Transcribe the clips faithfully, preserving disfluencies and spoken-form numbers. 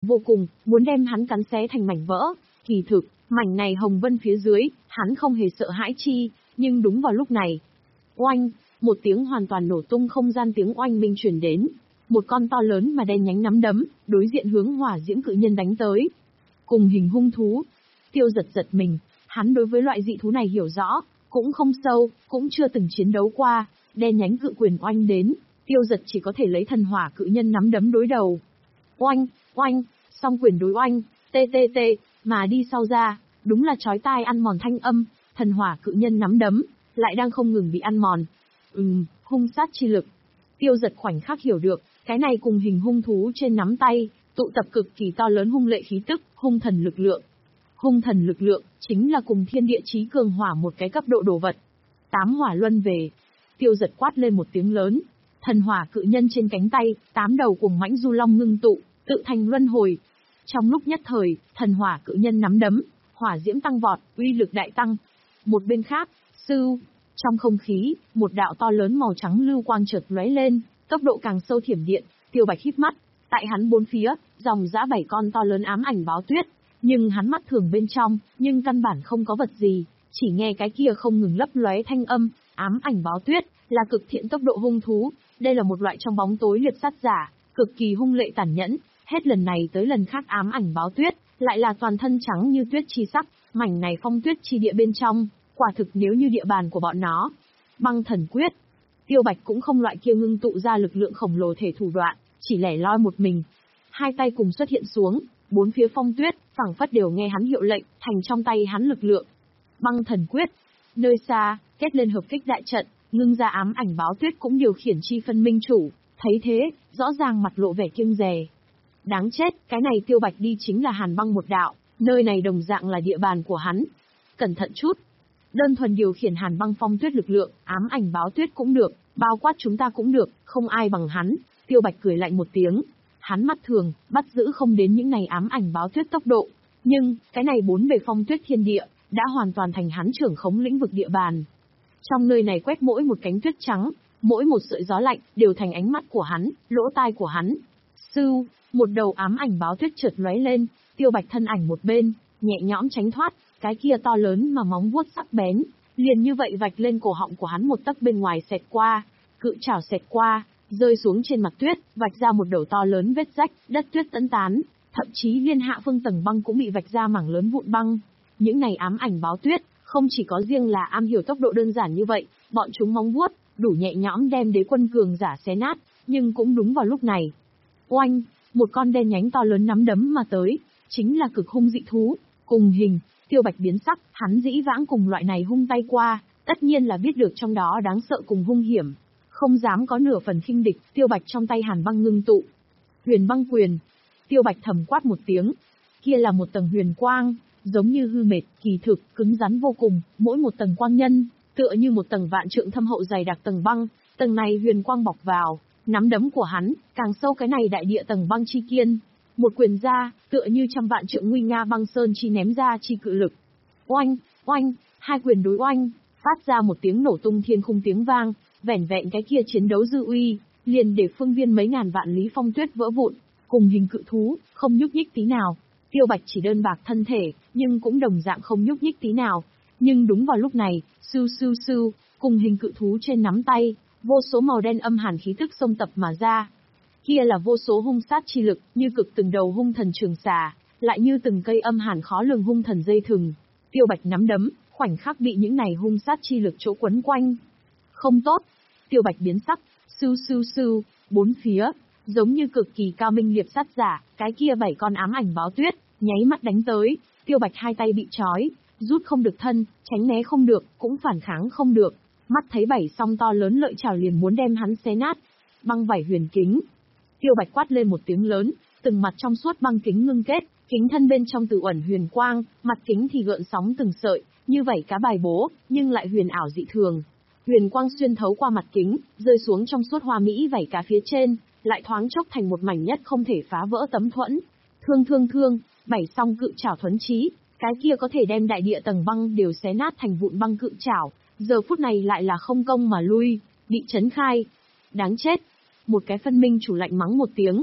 vô cùng, muốn đem hắn cắn xé thành mảnh vỡ. Kỳ thực, mảnh này hồng vân phía dưới, hắn không hề sợ hãi chi, nhưng đúng vào lúc này. Oanh, một tiếng hoàn toàn nổ tung không gian tiếng oanh minh truyền đến. Một con to lớn mà đen nhánh nắm đấm, đối diện hướng hỏa diễm cự nhân đánh tới. Cùng hình hung thú. Tiêu giật giật mình, hắn đối với loại dị thú này hiểu rõ, cũng không sâu, cũng chưa từng chiến đấu qua. Đen nhánh cự quyền oanh đến, tiêu giật chỉ có thể lấy thần hỏa cự nhân nắm đấm đối đầu. Oanh, oanh, song quyền đối oanh, tê tê tê, mà đi sau ra, đúng là chói tai ăn mòn thanh âm, thần hỏa cự nhân nắm đấm, lại đang không ngừng bị ăn mòn. Ừm, hung sát chi lực. Tiêu giật khoảnh khắc hiểu được, cái này cùng hình hung thú trên nắm tay, tụ tập cực kỳ to lớn hung lệ khí tức, hung thần lực lượng. Hung thần lực lượng, chính là cùng thiên địa chí cường hỏa một cái cấp độ đồ vật. Tám hỏa luân về. Tiêu giật quát lên một tiếng lớn. Thần hỏa cự nhân trên cánh tay, tám đầu cùng mãnh du long ngưng tụ, tự thành luân hồi. Trong lúc nhất thời, thần hỏa cự nhân nắm đấm, hỏa diễm tăng vọt, uy lực đại tăng. Một bên khác, sưu, trong không khí, một đạo to lớn màu trắng lưu quang chợt lóe lên, tốc độ càng sâu thiểm điện. Tiêu Bạch híp mắt, tại hắn bốn phía, dòng dã bảy con to lớn ám ảnh báo tuyết, nhưng hắn mắt thường bên trong, nhưng căn bản không có vật gì, chỉ nghe cái kia không ngừng lấp lóe thanh âm. Ám ảnh báo tuyết là cực thiện tốc độ hung thú, đây là một loại trong bóng tối liệt sát giả, cực kỳ hung lệ tàn nhẫn. Hết lần này tới lần khác ám ảnh báo tuyết lại là toàn thân trắng như tuyết chi sắc, mảnh này phong tuyết chi địa bên trong, quả thực nếu như địa bàn của bọn nó. Băng thần quyết. Tiêu Bạch cũng không loại kia ngưng tụ ra lực lượng khổng lồ thể thủ đoạn, chỉ lẻ loi một mình. Hai tay cùng xuất hiện xuống, bốn phía phong tuyết, phảng phất đều nghe hắn hiệu lệnh, thành trong tay hắn lực lượng. Băng thần quyết. Nơi xa, kết lên hợp kích đại trận, ngưng ra ám ảnh báo tuyết cũng điều khiển chi phân minh chủ, thấy thế, rõ ràng mặt lộ vẻ kiêng dè. Đáng chết, cái này Tiêu Bạch đi chính là Hàn Băng một đạo, nơi này đồng dạng là địa bàn của hắn. Cẩn thận chút. Đơn thuần điều khiển Hàn Băng phong tuyết lực lượng, ám ảnh báo tuyết cũng được, bao quát chúng ta cũng được, không ai bằng hắn. Tiêu Bạch cười lạnh một tiếng. Hắn mắt thường, bắt giữ không đến những này ám ảnh báo tuyết tốc độ. Nhưng, cái này bốn bề phong tuyết thiên địa, đã hoàn toàn thành hắn trưởng khống lĩnh vực địa bàn. Trong nơi này quét mỗi một cánh tuyết trắng, mỗi một sợi gió lạnh, đều thành ánh mắt của hắn, lỗ tai của hắn. Sưu, một đầu ám ảnh báo tuyết chợt lóe lên, Tiêu Bạch thân ảnh một bên, nhẹ nhõm tránh thoát, cái kia to lớn mà móng vuốt sắc bén, liền như vậy vạch lên cổ họng của hắn một tấc bên ngoài xẹt qua, cự trảo xẹt qua, rơi xuống trên mặt tuyết, vạch ra một đầu to lớn vết rách, đất tuyết tẫn tán, thậm chí liên hạ phương tầng băng cũng bị vạch ra mảng lớn vụn băng. Những này ám ảnh báo tuyết, không chỉ có riêng là am hiểu tốc độ đơn giản như vậy, bọn chúng móng vuốt, đủ nhẹ nhõm đem đế quân cường giả xé nát, nhưng cũng đúng vào lúc này. Oanh, một con đen nhánh to lớn nắm đấm mà tới, chính là cực hung dị thú, cùng hình. Tiêu Bạch biến sắc, hắn dĩ vãng cùng loại này hung tay qua, tất nhiên là biết được trong đó đáng sợ cùng hung hiểm. Không dám có nửa phần khinh địch, Tiêu Bạch trong tay Hàn Băng ngưng tụ. Huyền băng quyền. Tiêu Bạch thầm quát một tiếng. Kia là một tầng huyền quang, giống như hư mệt, kỳ thực, cứng rắn vô cùng, mỗi một tầng quang nhân, tựa như một tầng vạn trượng thâm hậu dày đặc tầng băng, tầng này huyền quang bọc vào, nắm đấm của hắn, càng sâu cái này đại địa tầng băng chi kiên. Một quyền ra, tựa như trăm vạn trượng nguy nga băng sơn chi ném ra chi cự lực. Oanh, oanh, hai quyền đối oanh, phát ra một tiếng nổ tung thiên khung tiếng vang, vẻn vẹn cái kia chiến đấu dư uy, liền để phương viên mấy ngàn vạn lý phong tuyết vỡ vụn, cùng hình cự thú, không nhúc nhích tí nào. Tiêu Bạch chỉ đơn bạc thân thể, nhưng cũng đồng dạng không nhúc nhích tí nào. Nhưng đúng vào lúc này, sưu sưu sưu, cùng hình cự thú trên nắm tay, vô số màu đen âm hàn khí tức xông tập mà ra. Kia là vô số hung sát chi lực, như cực từng đầu hung thần trường xà, lại như từng cây âm hàn khó lường hung thần dây thừng. Tiêu Bạch nắm đấm, khoảnh khắc bị những này hung sát chi lực chỗ quấn quanh. Không tốt. Tiêu Bạch biến sắc, sưu sưu sưu, bốn phía, giống như cực kỳ cao minh liệp sát giả, cái kia bảy con ám ảnh báo tuyết, nháy mắt đánh tới. Tiêu Bạch hai tay bị trói, rút không được thân, tránh né không được, cũng phản kháng không được. Mắt thấy bảy song to lớn lợi chảo liền muốn đem hắn xé nát. Băng vảy huyền kính. Tiêu Bạch quát lên một tiếng lớn, từng mặt trong suốt băng kính ngưng kết, kính thân bên trong tự ẩn huyền quang, mặt kính thì gợn sóng từng sợi, như vảy cá bài bố, nhưng lại huyền ảo dị thường. Huyền quang xuyên thấu qua mặt kính, rơi xuống trong suốt hoa mỹ vảy cá phía trên, lại thoáng chốc thành một mảnh nhất không thể phá vỡ tấm thuẫn. Thương thương thương, bảy song cự trảo thuấn chí, cái kia có thể đem đại địa tầng băng đều xé nát thành vụn băng cự trảo, giờ phút này lại là không công mà lui, bị chấn khai. Đáng chết. Một cái phân minh chủ lạnh mắng một tiếng,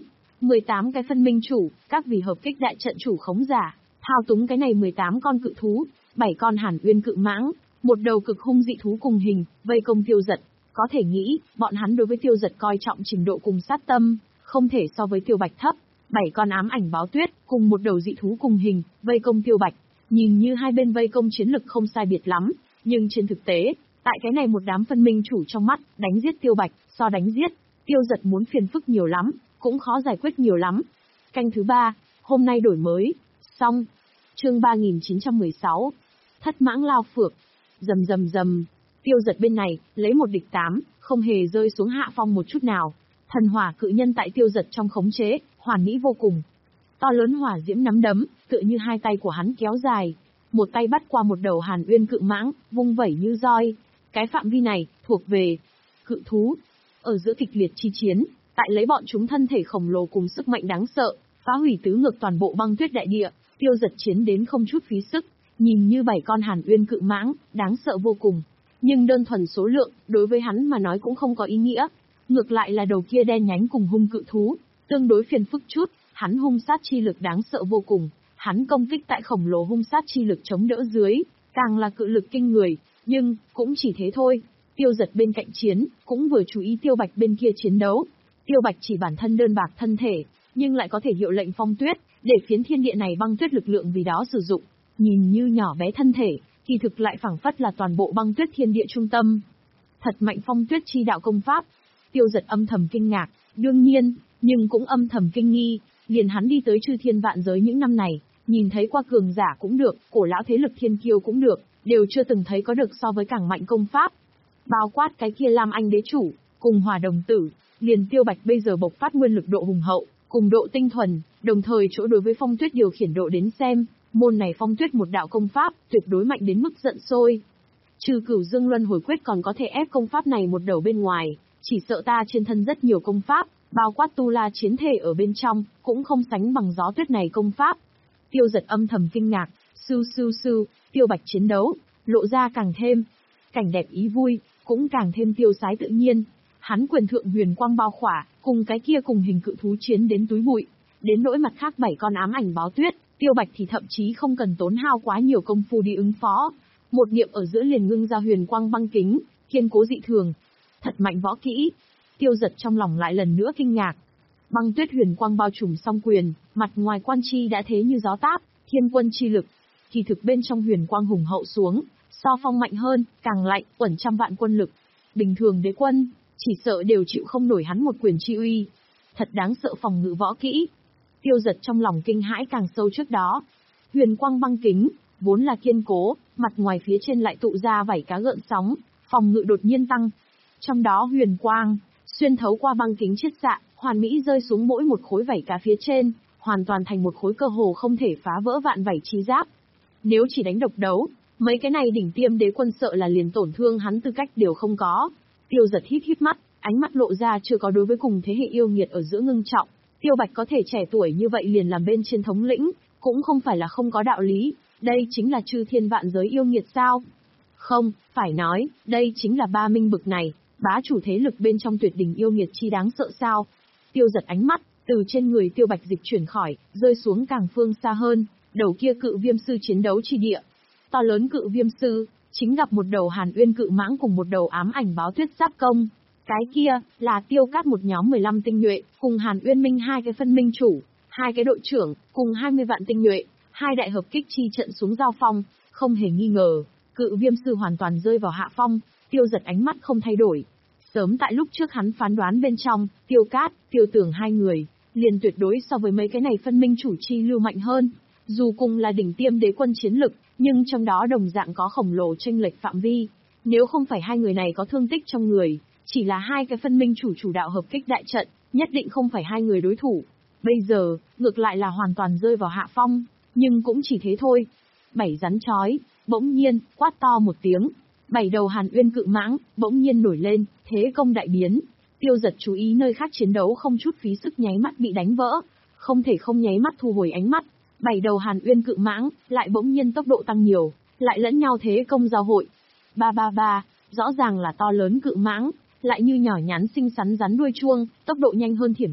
mười tám cái phân minh chủ, các vì hợp kích đại trận chủ khống giả, thao túng cái này mười tám con cự thú, bảy con Hàn Uyên cự mãng, một đầu cực hung dị thú cùng hình, vây công Tiêu Dật. Có thể nghĩ, bọn hắn đối với Tiêu Dật coi trọng trình độ cùng sát tâm, không thể so với Tiêu Bạch thấp. Bảy con ám ảnh báo tuyết, cùng một đầu dị thú cùng hình, vây công Tiêu Bạch. Nhìn như hai bên vây công chiến lực không sai biệt lắm, nhưng trên thực tế, tại cái này một đám phân minh chủ trong mắt, đánh giết Tiêu Bạch, so đánh giết, Tiêu Dật muốn phiền phức nhiều lắm, cũng khó giải quyết nhiều lắm. Canh thứ ba, hôm nay đổi mới, xong. Chương ba nghìn chín trăm mười sáu, Thất mãng lao phược. Rầm rầm rầm, Tiêu Dật bên này, lấy một địch tám, không hề rơi xuống hạ phong một chút nào. Thần hỏa cự nhân tại Tiêu Dật trong khống chế, hoàn mỹ vô cùng. To lớn hỏa diễm nắm đấm, tựa như hai tay của hắn kéo dài. Một tay bắt qua một đầu Hàn Uyên cự mãng, vung vẩy như roi. Cái phạm vi này, thuộc về cự thú. Ở giữa kịch liệt chi chiến, tại lấy bọn chúng thân thể khổng lồ cùng sức mạnh đáng sợ, phá hủy tứ ngược toàn bộ băng tuyết đại địa, Tiêu Dật chiến đến không chút phí sức. Nhìn như bảy con Hàn Uyên cự mãng, đáng sợ vô cùng. Nhưng đơn thuần số lượng, đối với hắn mà nói cũng không có ý nghĩa. Ngược lại là đầu kia đen nhánh cùng hung cự thú, tương đối phiền phức chút, hắn hung sát chi lực đáng sợ vô cùng. Hắn công kích tại khổng lồ hung sát chi lực chống đỡ dưới, càng là cự lực kinh người, nhưng, cũng chỉ thế thôi. Tiêu Dật bên cạnh chiến, cũng vừa chú ý Tiêu Bạch bên kia chiến đấu. Tiêu Bạch chỉ bản thân đơn bạc thân thể, nhưng lại có thể hiệu lệnh phong tuyết, để phiến thiên địa này băng tuyết lực lượng vì đó sử dụng. Nhìn như nhỏ bé thân thể, kỳ thực lại phảng phất là toàn bộ băng tuyết thiên địa trung tâm. Thật mạnh phong tuyết chi đạo công pháp. Tiêu Dật âm thầm kinh ngạc, đương nhiên, nhưng cũng âm thầm kinh nghi, liền hắn đi tới chư thiên vạn giới những năm này, nhìn thấy qua cường giả cũng được, cổ lão thế lực thiên kiêu cũng được, đều chưa từng thấy có được so với càng mạnh công pháp. Bao quát cái kia Lam Anh đế chủ, cùng Hỏa Đồng tử, liền Tiêu Bạch bây giờ bộc phát nguyên lực độ hùng hậu, cùng độ tinh thuần, đồng thời chỗ đối với phong tuyết điều khiển độ đến xem, môn này phong tuyết một đạo công pháp, tuyệt đối mạnh đến mức giận sôi. Trừ Cửu Dương Luân Hồi Quyết còn có thể ép công pháp này một đầu bên ngoài, chỉ sợ ta trên thân rất nhiều công pháp, bao quát tu la chiến thể ở bên trong, cũng không sánh bằng gió tuyết này công pháp. Tiêu Dật âm thầm kinh ngạc, sưu sưu sưu, Tiêu Bạch chiến đấu, lộ ra càng thêm cảnh đẹp ý vui, cũng càng thêm tiêu sái tự nhiên. Hắn quyền thượng huyền quang bao khỏa, cùng cái kia cùng hình cự thú chiến đến túi bụi. Đến nỗi mặt khác bảy con ám ảnh báo tuyết, Tiêu Bạch thì thậm chí không cần tốn hao quá nhiều công phu đi ứng phó. Một niệm ở giữa liền ngưng ra huyền quang băng kính, kiên cố dị thường. Thật mạnh võ kỹ. Tiêu Dật trong lòng lại lần nữa kinh ngạc. Băng tuyết huyền quang bao trùm song quyền, mặt ngoài quan chi đã thế như gió táp, thiên quân chi lực. Kỳ thực bên trong huyền quang hùng hậu xuống, so phong mạnh hơn, càng lạnh, uẩn trăm vạn quân lực. Bình thường đế quân, chỉ sợ đều chịu không nổi hắn một quyền chi uy. Thật đáng sợ phòng ngự võ kỹ. Tiêu Dật trong lòng kinh hãi càng sâu trước đó. Huyền quang băng kính, vốn là kiên cố, mặt ngoài phía trên lại tụ ra vảy cá gợn sóng, phòng ngự đột nhiên tăng. Trong đó huyền quang, xuyên thấu qua băng kính chiết xạ, hoàn mỹ rơi xuống mỗi một khối vảy cá phía trên, hoàn toàn thành một khối cơ hồ không thể phá vỡ vạn vảy chi giáp. Nếu chỉ đánh độc đấu, mấy cái này đỉnh tiêm đế quân sợ là liền tổn thương hắn tư cách đều không có. Tiêu Dật hít hít mắt, ánh mắt lộ ra chưa có đối với cùng thế hệ yêu nghiệt ở giữa ngưng trọng. Tiêu Bạch có thể trẻ tuổi như vậy liền làm bên trên thống lĩnh, cũng không phải là không có đạo lý, đây chính là chư thiên vạn giới yêu nghiệt sao? Không, phải nói, đây chính là ba minh bực này, bá chủ thế lực bên trong tuyệt đỉnh yêu nghiệt chi đáng sợ sao? Tiêu Dật ánh mắt, từ trên người Tiêu Bạch dịch chuyển khỏi, rơi xuống càng phương xa hơn, đầu kia cự viêm sư chiến đấu chi địa. To lớn cự viêm sư, chính gặp một đầu Hàn Uyên cự mãng cùng một đầu ám ảnh báo tuyết giáp công. Cái kia, là Tiêu Cát một nhóm mười lăm tinh nhuệ, cùng Hàn Uyên Minh hai cái phân minh chủ, hai cái đội trưởng, cùng hai mươi vạn tinh nhuệ, hai đại hợp kích chi trận xuống giao phong, không hề nghi ngờ, cự viêm sư hoàn toàn rơi vào hạ phong. Tiêu Dật ánh mắt không thay đổi. Sớm tại lúc trước hắn phán đoán bên trong, Tiêu Cát, Tiêu Tưởng hai người, liền tuyệt đối so với mấy cái này phân minh chủ chi lưu mạnh hơn. Dù cùng là đỉnh tiêm đế quân chiến lực, nhưng trong đó đồng dạng có khổng lồ chênh lệch phạm vi. Nếu không phải hai người này có thương tích trong người, chỉ là hai cái phân minh chủ chủ đạo hợp kích đại trận, nhất định không phải hai người đối thủ. Bây giờ, ngược lại là hoàn toàn rơi vào hạ phong, nhưng cũng chỉ thế thôi. Bảy rắn chói, bỗng nhiên, quát to một tiếng. Bảy đầu Hàn Uyên cự mãng, bỗng nhiên nổi lên, thế công đại biến. Tiêu Dật chú ý nơi khác chiến đấu không chút phí sức nháy mắt bị đánh vỡ. Không thể không nháy mắt thu hồi ánh mắt. Bảy đầu Hàn Uyên cự mãng, lại bỗng nhiên tốc độ tăng nhiều, lại lẫn nhau thế công giao hội. Ba ba ba, rõ ràng là to lớn cự mãng, lại như nhỏ nhắn xinh xắn rắn đuôi chuông, tốc độ nhanh hơn thiểm điện,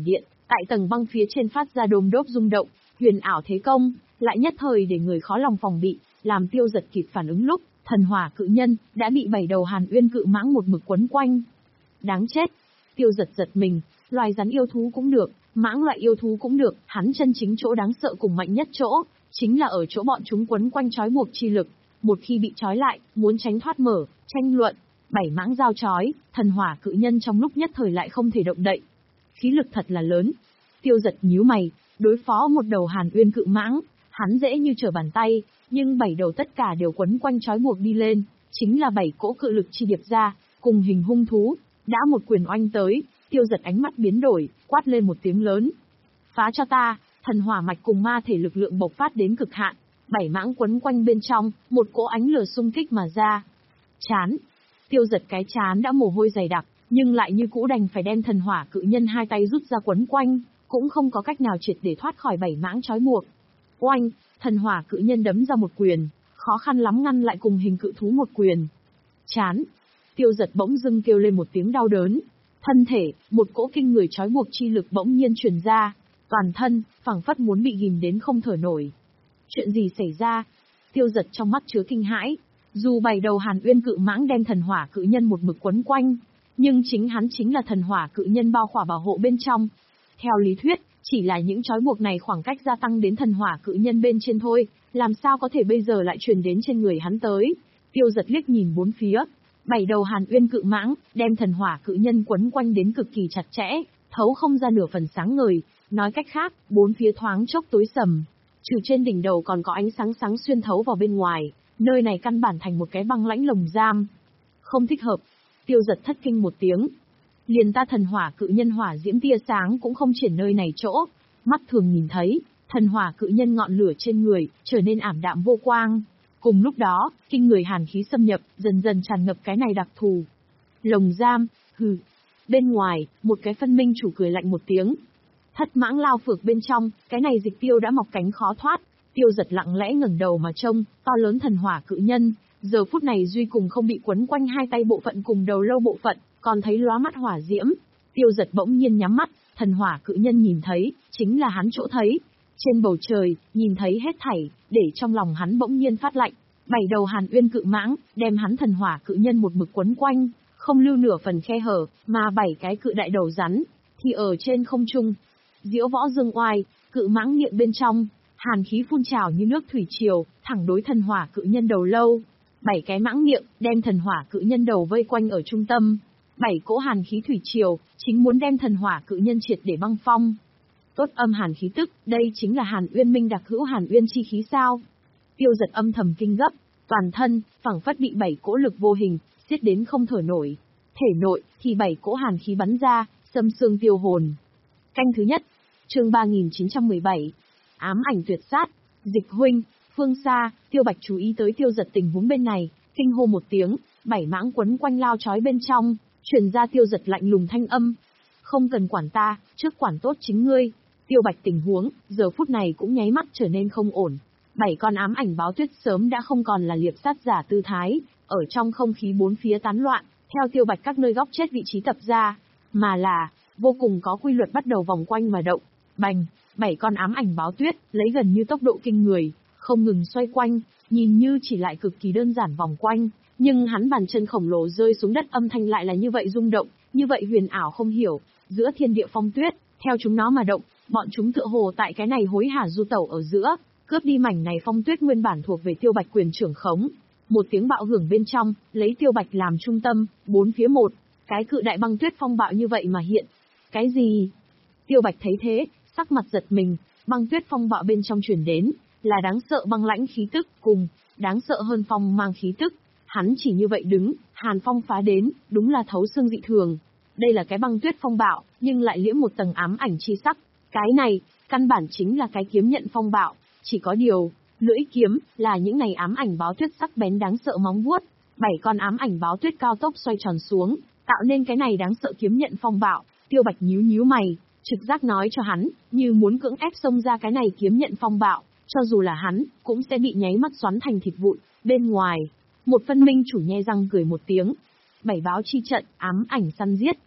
Tại tầng băng phía trên phát ra đôm đốp rung động, huyền ảo thế công, lại nhất thời để người khó lòng phòng bị, làm Tiêu Giật kịp phản ứng lúc, thần hỏa cự nhân đã bị bảy đầu Hàn Uyên cự mãng một mực quấn quanh. Đáng chết! Tiêu Giật giật mình, loài rắn yêu thú cũng được, mãng loại yêu thú cũng được, hắn chân chính chỗ đáng sợ cùng mạnh nhất chỗ, chính là ở chỗ bọn chúng quấn quanh trói buộc chi lực, một khi bị trói lại, muốn tránh thoát mở, tranh luận, bảy mãng giao trói, thần hỏa cự nhân trong lúc nhất thời lại không thể động đậy. Khí lực thật là lớn. Tiêu Giật nhíu mày, đối phó một đầu Hàn Uyên cự mãng, hắn dễ như trở bàn tay, nhưng bảy đầu tất cả đều quấn quanh trói buộc đi lên, chính là bảy cỗ cự lực chi điệp ra, cùng hình hung thú, đã một quyền oanh tới. Tiêu Giật ánh mắt biến đổi, quát lên một tiếng lớn. Phá cho ta! Thần hỏa mạch cùng ma thể lực lượng bộc phát đến cực hạn, bảy mãng quấn quanh bên trong, một cỗ ánh lửa xung kích mà ra. Chán! Tiêu Giật cái chán đã mồ hôi dày đặc, nhưng lại như cũ đành phải đem thần hỏa cự nhân hai tay rút ra quấn quanh, cũng không có cách nào triệt để thoát khỏi bảy mãng trói buộc. Oanh! Thần hỏa cự nhân đấm ra một quyền, khó khăn lắm ngăn lại cùng hình cự thú một quyền. Chán! Tiêu Giật bỗng dưng kêu lên một tiếng đau đớn. Thân thể, một cỗ kinh người trói buộc chi lực bỗng nhiên truyền ra, toàn thân, phảng phất muốn bị ghim đến không thở nổi. Chuyện gì xảy ra? Tiêu Giật trong mắt chứa kinh hãi. Dù bảy đầu Hàn Uyên cự mãng đem thần hỏa cự nhân một mực quấn quanh, nhưng chính hắn chính là thần hỏa cự nhân bao khỏa bảo hộ bên trong. Theo lý thuyết, chỉ là những trói buộc này khoảng cách gia tăng đến thần hỏa cự nhân bên trên thôi, làm sao có thể bây giờ lại truyền đến trên người hắn tới? Tiêu Giật liếc nhìn bốn phía. Bảy đầu Hàn Uyên cự mãng, đem thần hỏa cự nhân quấn quanh đến cực kỳ chặt chẽ, thấu không ra nửa phần sáng ngời, nói cách khác, bốn phía thoáng chốc tối sầm. Trừ trên đỉnh đầu còn có ánh sáng sáng xuyên thấu vào bên ngoài, nơi này căn bản thành một cái băng lãnh lồng giam. Không thích hợp. Tiêu Giật thất kinh một tiếng. Liền ta thần hỏa cự nhân hỏa diễm tia sáng cũng không triển nơi này chỗ, mắt thường nhìn thấy, thần hỏa cự nhân ngọn lửa trên người trở nên ảm đạm vô quang. Cùng lúc đó, kinh người hàn khí xâm nhập, dần dần tràn ngập cái này đặc thù. Lồng giam, hừ. Bên ngoài, một cái phân minh chủ cười lạnh một tiếng. Thất mãng lao phược bên trong, cái này dịch tiêu đã mọc cánh khó thoát. Tiêu Giật lặng lẽ ngẩng đầu mà trông, to lớn thần hỏa cự nhân, giờ phút này duy cùng không bị quấn quanh hai tay bộ phận cùng đầu lâu bộ phận, còn thấy lóa mắt hỏa diễm. Tiêu Giật bỗng nhiên nhắm mắt, thần hỏa cự nhân nhìn thấy, chính là hắn chỗ thấy. Trên bầu trời, nhìn thấy hết thảy, để trong lòng hắn bỗng nhiên phát lạnh. Bảy đầu Hàn Uyên cự mãng, đem hắn thần hỏa cự nhân một mực quấn quanh, không lưu nửa phần khe hở, mà bảy cái cự đại đầu rắn, thì ở trên không trung. Diễu võ dương oai, cự mãng miệng bên trong, hàn khí phun trào như nước thủy triều, thẳng đối thần hỏa cự nhân đầu lâu. Bảy cái mãng miệng, đem thần hỏa cự nhân đầu vây quanh ở trung tâm. Bảy cỗ hàn khí thủy triều, chính muốn đem thần hỏa cự nhân triệt để băng phong. Tốt âm hàn khí tức, đây chính là Hàn Uyên Minh đặc hữu Hàn Uyên chi khí sao? Tiêu Giật âm thầm kinh gấp, toàn thân, phảng phất bị bảy cỗ lực vô hình, siết đến không thở nổi. Thể nội, thì bảy cỗ hàn khí bắn ra, xâm xương tiêu hồn. Canh thứ nhất, chương ba nghìn chín trăm mười bảy, ám ảnh tuyệt sát, Dịch huynh, phương xa, Tiêu Bạch chú ý tới Tiêu Giật tình huống bên này, kinh hô một tiếng, bảy mãng quấn quanh lao chói bên trong, truyền ra Tiêu Giật lạnh lùng thanh âm. Không cần quản ta, trước quản tốt chính ngươi. Tiêu Bạch tình huống, giờ phút này cũng nháy mắt trở nên không ổn. Bảy con ám ảnh báo tuyết sớm đã không còn là liệp sát giả tư thái, ở trong không khí bốn phía tán loạn, theo Tiêu Bạch các nơi góc chết vị trí tập ra, mà là, vô cùng có quy luật bắt đầu vòng quanh mà động. Bành, bảy con ám ảnh báo tuyết, lấy gần như tốc độ kinh người, không ngừng xoay quanh, nhìn như chỉ lại cực kỳ đơn giản vòng quanh, nhưng hắn bàn chân khổng lồ rơi xuống đất âm thanh lại là như vậy rung động, như vậy huyền ảo không hiểu, giữa thiên địa phong tuyết, theo chúng nó mà động, bọn chúng tựa hồ tại cái này hối hả du tẩu ở giữa, cướp đi mảnh này phong tuyết nguyên bản thuộc về Tiêu Bạch quyền trưởng khống. Một tiếng bạo hưởng bên trong, lấy Tiêu Bạch làm trung tâm, bốn phía một, cái cự đại băng tuyết phong bạo như vậy mà hiện. Cái gì? Tiêu Bạch thấy thế, sắc mặt giật mình, băng tuyết phong bạo bên trong truyền đến, là đáng sợ băng lãnh khí tức, cùng, đáng sợ hơn phong mang khí tức. Hắn chỉ như vậy đứng, hàn phong phá đến, đúng là thấu xương dị thường. Đây là cái băng tuyết phong bạo, nhưng lại liễm một tầng ám ảnh chi sắc. Cái này, căn bản chính là cái kiếm nhận phong bạo, chỉ có điều, lưỡi kiếm, là những này ám ảnh báo tuyết sắc bén đáng sợ móng vuốt. Bảy con ám ảnh báo tuyết cao tốc xoay tròn xuống, tạo nên cái này đáng sợ kiếm nhận phong bạo. Tiêu Bạch nhíu nhíu mày, trực giác nói cho hắn, như muốn cưỡng ép xông ra cái này kiếm nhận phong bạo, cho dù là hắn, cũng sẽ bị nháy mắt xoắn thành thịt vụn. Bên ngoài, một phân minh chủ nhe răng cười một tiếng. Bảy báo chi trận, ám ảnh săn giết.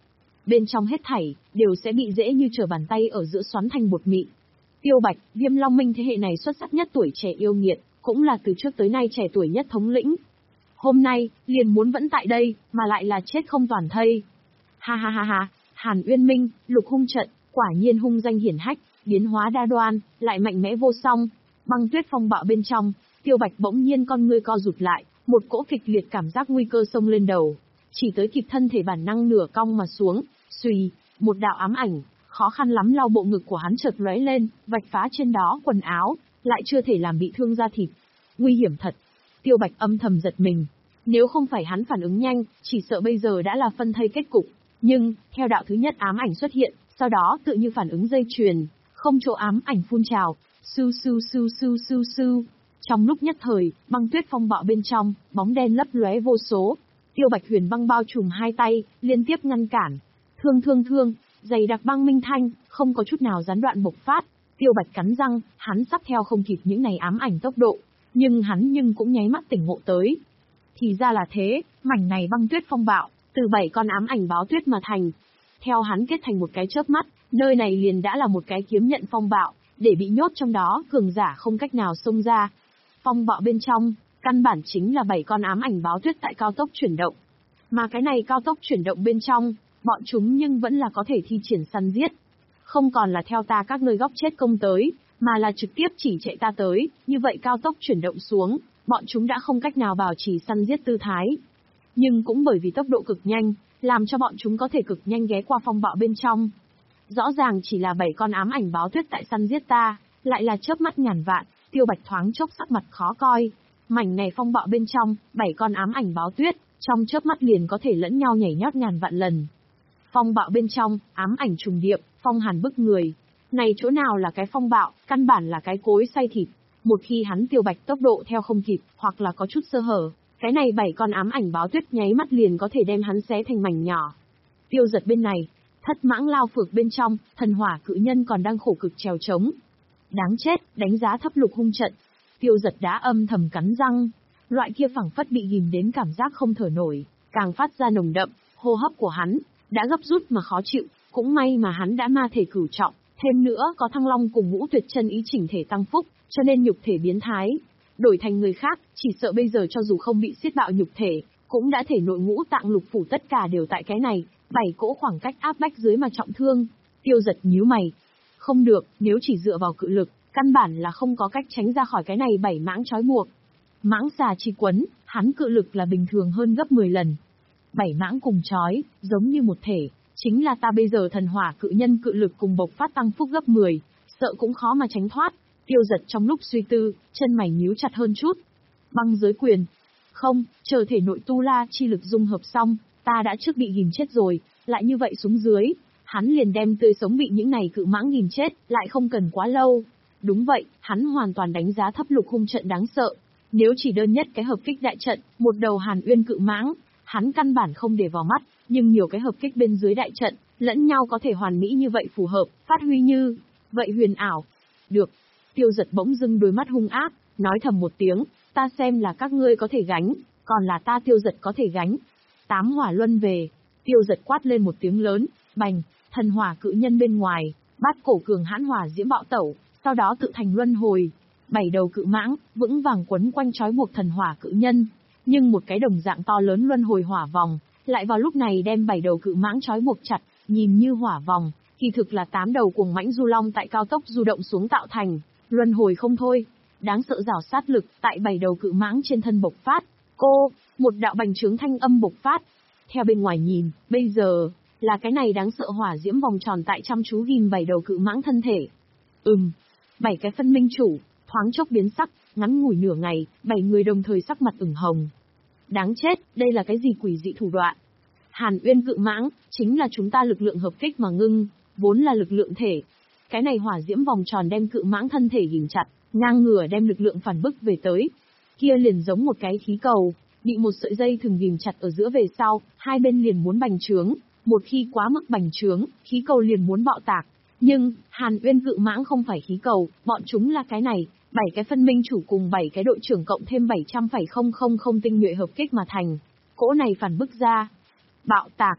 bên trong hết thảy, đều sẽ bị dễ như trở bàn tay ở giữa xoắn thành bột mịn. Tiêu Bạch, Viêm Long Minh thế hệ này xuất sắc nhất tuổi trẻ yêu nghiệt, cũng là từ trước tới nay trẻ tuổi nhất thống lĩnh. Hôm nay, liền muốn vẫn tại đây, mà lại là chết không toàn thây. Ha ha ha ha, Hàn Uyên Minh, Lục Hung trận, quả nhiên hung danh hiển hách, biến hóa đa đoan, lại mạnh mẽ vô song. Băng tuyết phong bạo bên trong, Tiêu Bạch bỗng nhiên con ngươi co rụt lại, một cỗ kịch liệt cảm giác nguy cơ xông lên đầu. Chỉ tới kịp thân thể bản năng nửa cong mà xuống, xùy, một đạo ám ảnh, khó khăn lắm lau bộ ngực của hắn chợt lóe lên, vạch phá trên đó quần áo, lại chưa thể làm bị thương da thịt. Nguy hiểm thật. Tiêu Bạch âm thầm giật mình. Nếu không phải hắn phản ứng nhanh, chỉ sợ bây giờ đã là phân thây kết cục. Nhưng, theo đạo thứ nhất ám ảnh xuất hiện, sau đó tự như phản ứng dây chuyền, không chỗ ám ảnh phun trào, su su su su su su. Trong lúc nhất thời, băng tuyết phong bạo bên trong, bóng đen lấp lóe vô số. Tiêu Bạch huyền băng bao trùm hai tay, liên tiếp ngăn cản. Thương thương thương, dày đặc băng minh thanh, không có chút nào gián đoạn bộc phát. Tiêu Bạch cắn răng, hắn sắp theo không kịp những này ám ảnh tốc độ. Nhưng hắn nhưng cũng nháy mắt tỉnh ngộ tới. Thì ra là thế, mảnh này băng tuyết phong bạo, từ bảy con ám ảnh báo tuyết mà thành. Theo hắn kết thành một cái chớp mắt, nơi này liền đã là một cái kiếm nhận phong bạo, để bị nhốt trong đó, cường giả không cách nào xông ra. Phong bạo bên trong, căn bản chính là bảy con ám ảnh báo tuyết tại cao tốc chuyển động. Mà cái này cao tốc chuyển động bên trong, bọn chúng nhưng vẫn là có thể thi triển săn giết. Không còn là theo ta các nơi góc chết công tới, mà là trực tiếp chỉ chạy ta tới, như vậy cao tốc chuyển động xuống, bọn chúng đã không cách nào bảo trì săn giết tư thái. Nhưng cũng bởi vì tốc độ cực nhanh, làm cho bọn chúng có thể cực nhanh ghé qua phong bạo bên trong. Rõ ràng chỉ là bảy con ám ảnh báo tuyết tại săn giết ta, lại là chớp mắt ngàn vạn, Tiêu Bạch thoáng chốc sắc mặt khó coi. Mảnh này phong bạo bên trong, bảy con ám ảnh báo tuyết, trong chớp mắt liền có thể lẫn nhau nhảy nhót ngàn vạn lần. Phong bạo bên trong, ám ảnh trùng điệp, phong hàn bức người. Này chỗ nào là cái phong bạo, căn bản là cái cối xay thịt. Một khi hắn Tiêu Bạch tốc độ theo không kịp, hoặc là có chút sơ hở, cái này bảy con ám ảnh báo tuyết nháy mắt liền có thể đem hắn xé thành mảnh nhỏ. Tiêu Giật bên này, thất mãng lao phược bên trong, thần hỏa cự nhân còn đang khổ cực trèo trống. Đáng chết, đánh giá thấp Lục Hung trận. Tiêu Giật đã âm thầm cắn răng. Loại kia phảng phất bị ghìm đến cảm giác không thở nổi, càng phát ra nồng đậm, hô hấp của hắn đã gấp rút mà khó chịu, cũng may mà hắn đã ma thể cửu trọng, thêm nữa có Thăng Long cùng Ngũ Tuyệt Chân ý chỉnh thể tăng phúc, cho nên nhục thể biến thái. Đổi thành người khác, chỉ sợ bây giờ cho dù không bị xiết bạo nhục thể, cũng đã thể nội ngũ tạng lục phủ tất cả đều tại cái này, bảy cỗ khoảng cách áp bách dưới mà trọng thương. Tiêu Giật nhíu mày. Không được, nếu chỉ dựa vào cự lực, căn bản là không có cách tránh ra khỏi cái này bảy mãng trói buộc. Mãng xà chi quấn, hắn cự lực là bình thường hơn gấp mười lần. Bảy mãng cùng trói, giống như một thể, chính là ta bây giờ thần hỏa cự nhân cự lực cùng bộc phát tăng phúc gấp mười, sợ cũng khó mà tránh thoát. Tiêu Giật trong lúc suy tư, chân mày nhíu chặt hơn chút. Băng giới quyền. Không, chờ thể nội tu la chi lực dung hợp xong, ta đã trước bị ghim chết rồi, lại như vậy xuống dưới, hắn liền đem tươi sống bị những này cự mãng ghim chết, lại không cần quá lâu. Đúng vậy, hắn hoàn toàn đánh giá thấp Lục Hung trận đáng sợ. Nếu chỉ đơn nhất cái hợp kích đại trận, một đầu Hàn Uyên cự mãng, hắn căn bản không để vào mắt, nhưng nhiều cái hợp kích bên dưới đại trận, lẫn nhau có thể hoàn mỹ như vậy phù hợp, phát huy như vậy huyền ảo. Được. Tiêu Giật bỗng dưng đôi mắt hung ác, nói thầm một tiếng, ta xem là các ngươi có thể gánh, còn là ta Tiêu Giật có thể gánh. Tám hỏa luân về. Tiêu Giật quát lên một tiếng lớn, bành, thần hỏa cự nhân bên ngoài, bát cổ cường hãn hỏa diễm bạo tẩu, sau đó tự thành luân hồi. Bảy đầu cự mãng, vững vàng quấn quanh trói buộc thần hỏa cự nhân, nhưng một cái đồng dạng to lớn luân hồi hỏa vòng, lại vào lúc này đem bảy đầu cự mãng trói buộc chặt, nhìn như hỏa vòng, kỳ thực là tám đầu cuồng mãnh du long tại cao tốc du động xuống tạo thành, luân hồi không thôi. Đáng sợ rào sát lực tại bảy đầu cự mãng trên thân bộc phát. Cô, một đạo bành trướng thanh âm bộc phát. Theo bên ngoài nhìn, bây giờ là cái này đáng sợ hỏa diễm vòng tròn tại chăm chú ghim bảy đầu cự mãng thân thể. Ừm, bảy cái phân minh chủ, thoáng chốc biến sắc, ngắn ngủi nửa ngày, bảy người đồng thời sắc mặt ửng hồng. Đáng chết, đây là cái gì quỷ dị thủ đoạn? Hàn Uyên cự mãng, chính là chúng ta lực lượng hợp kích mà ngưng, vốn là lực lượng thể. Cái này hỏa diễm vòng tròn đem cự mãng thân thể ghim chặt, ngang ngửa đem lực lượng phản bức về tới. Kia liền giống một cái khí cầu, bị một sợi dây thừng ghim chặt ở giữa về sau, hai bên liền muốn bành trướng, một khi quá mức bành trướng, khí cầu liền muốn bạo tạc. Nhưng, Hàn Uyên cự mãng không phải khí cầu, bọn chúng là cái này, bảy cái phân minh chủ cùng bảy cái đội trưởng cộng thêm bảy trăm phẩy không không không tinh nhuệ hợp kích mà thành. Cỗ này phản bức ra. Bạo tạc.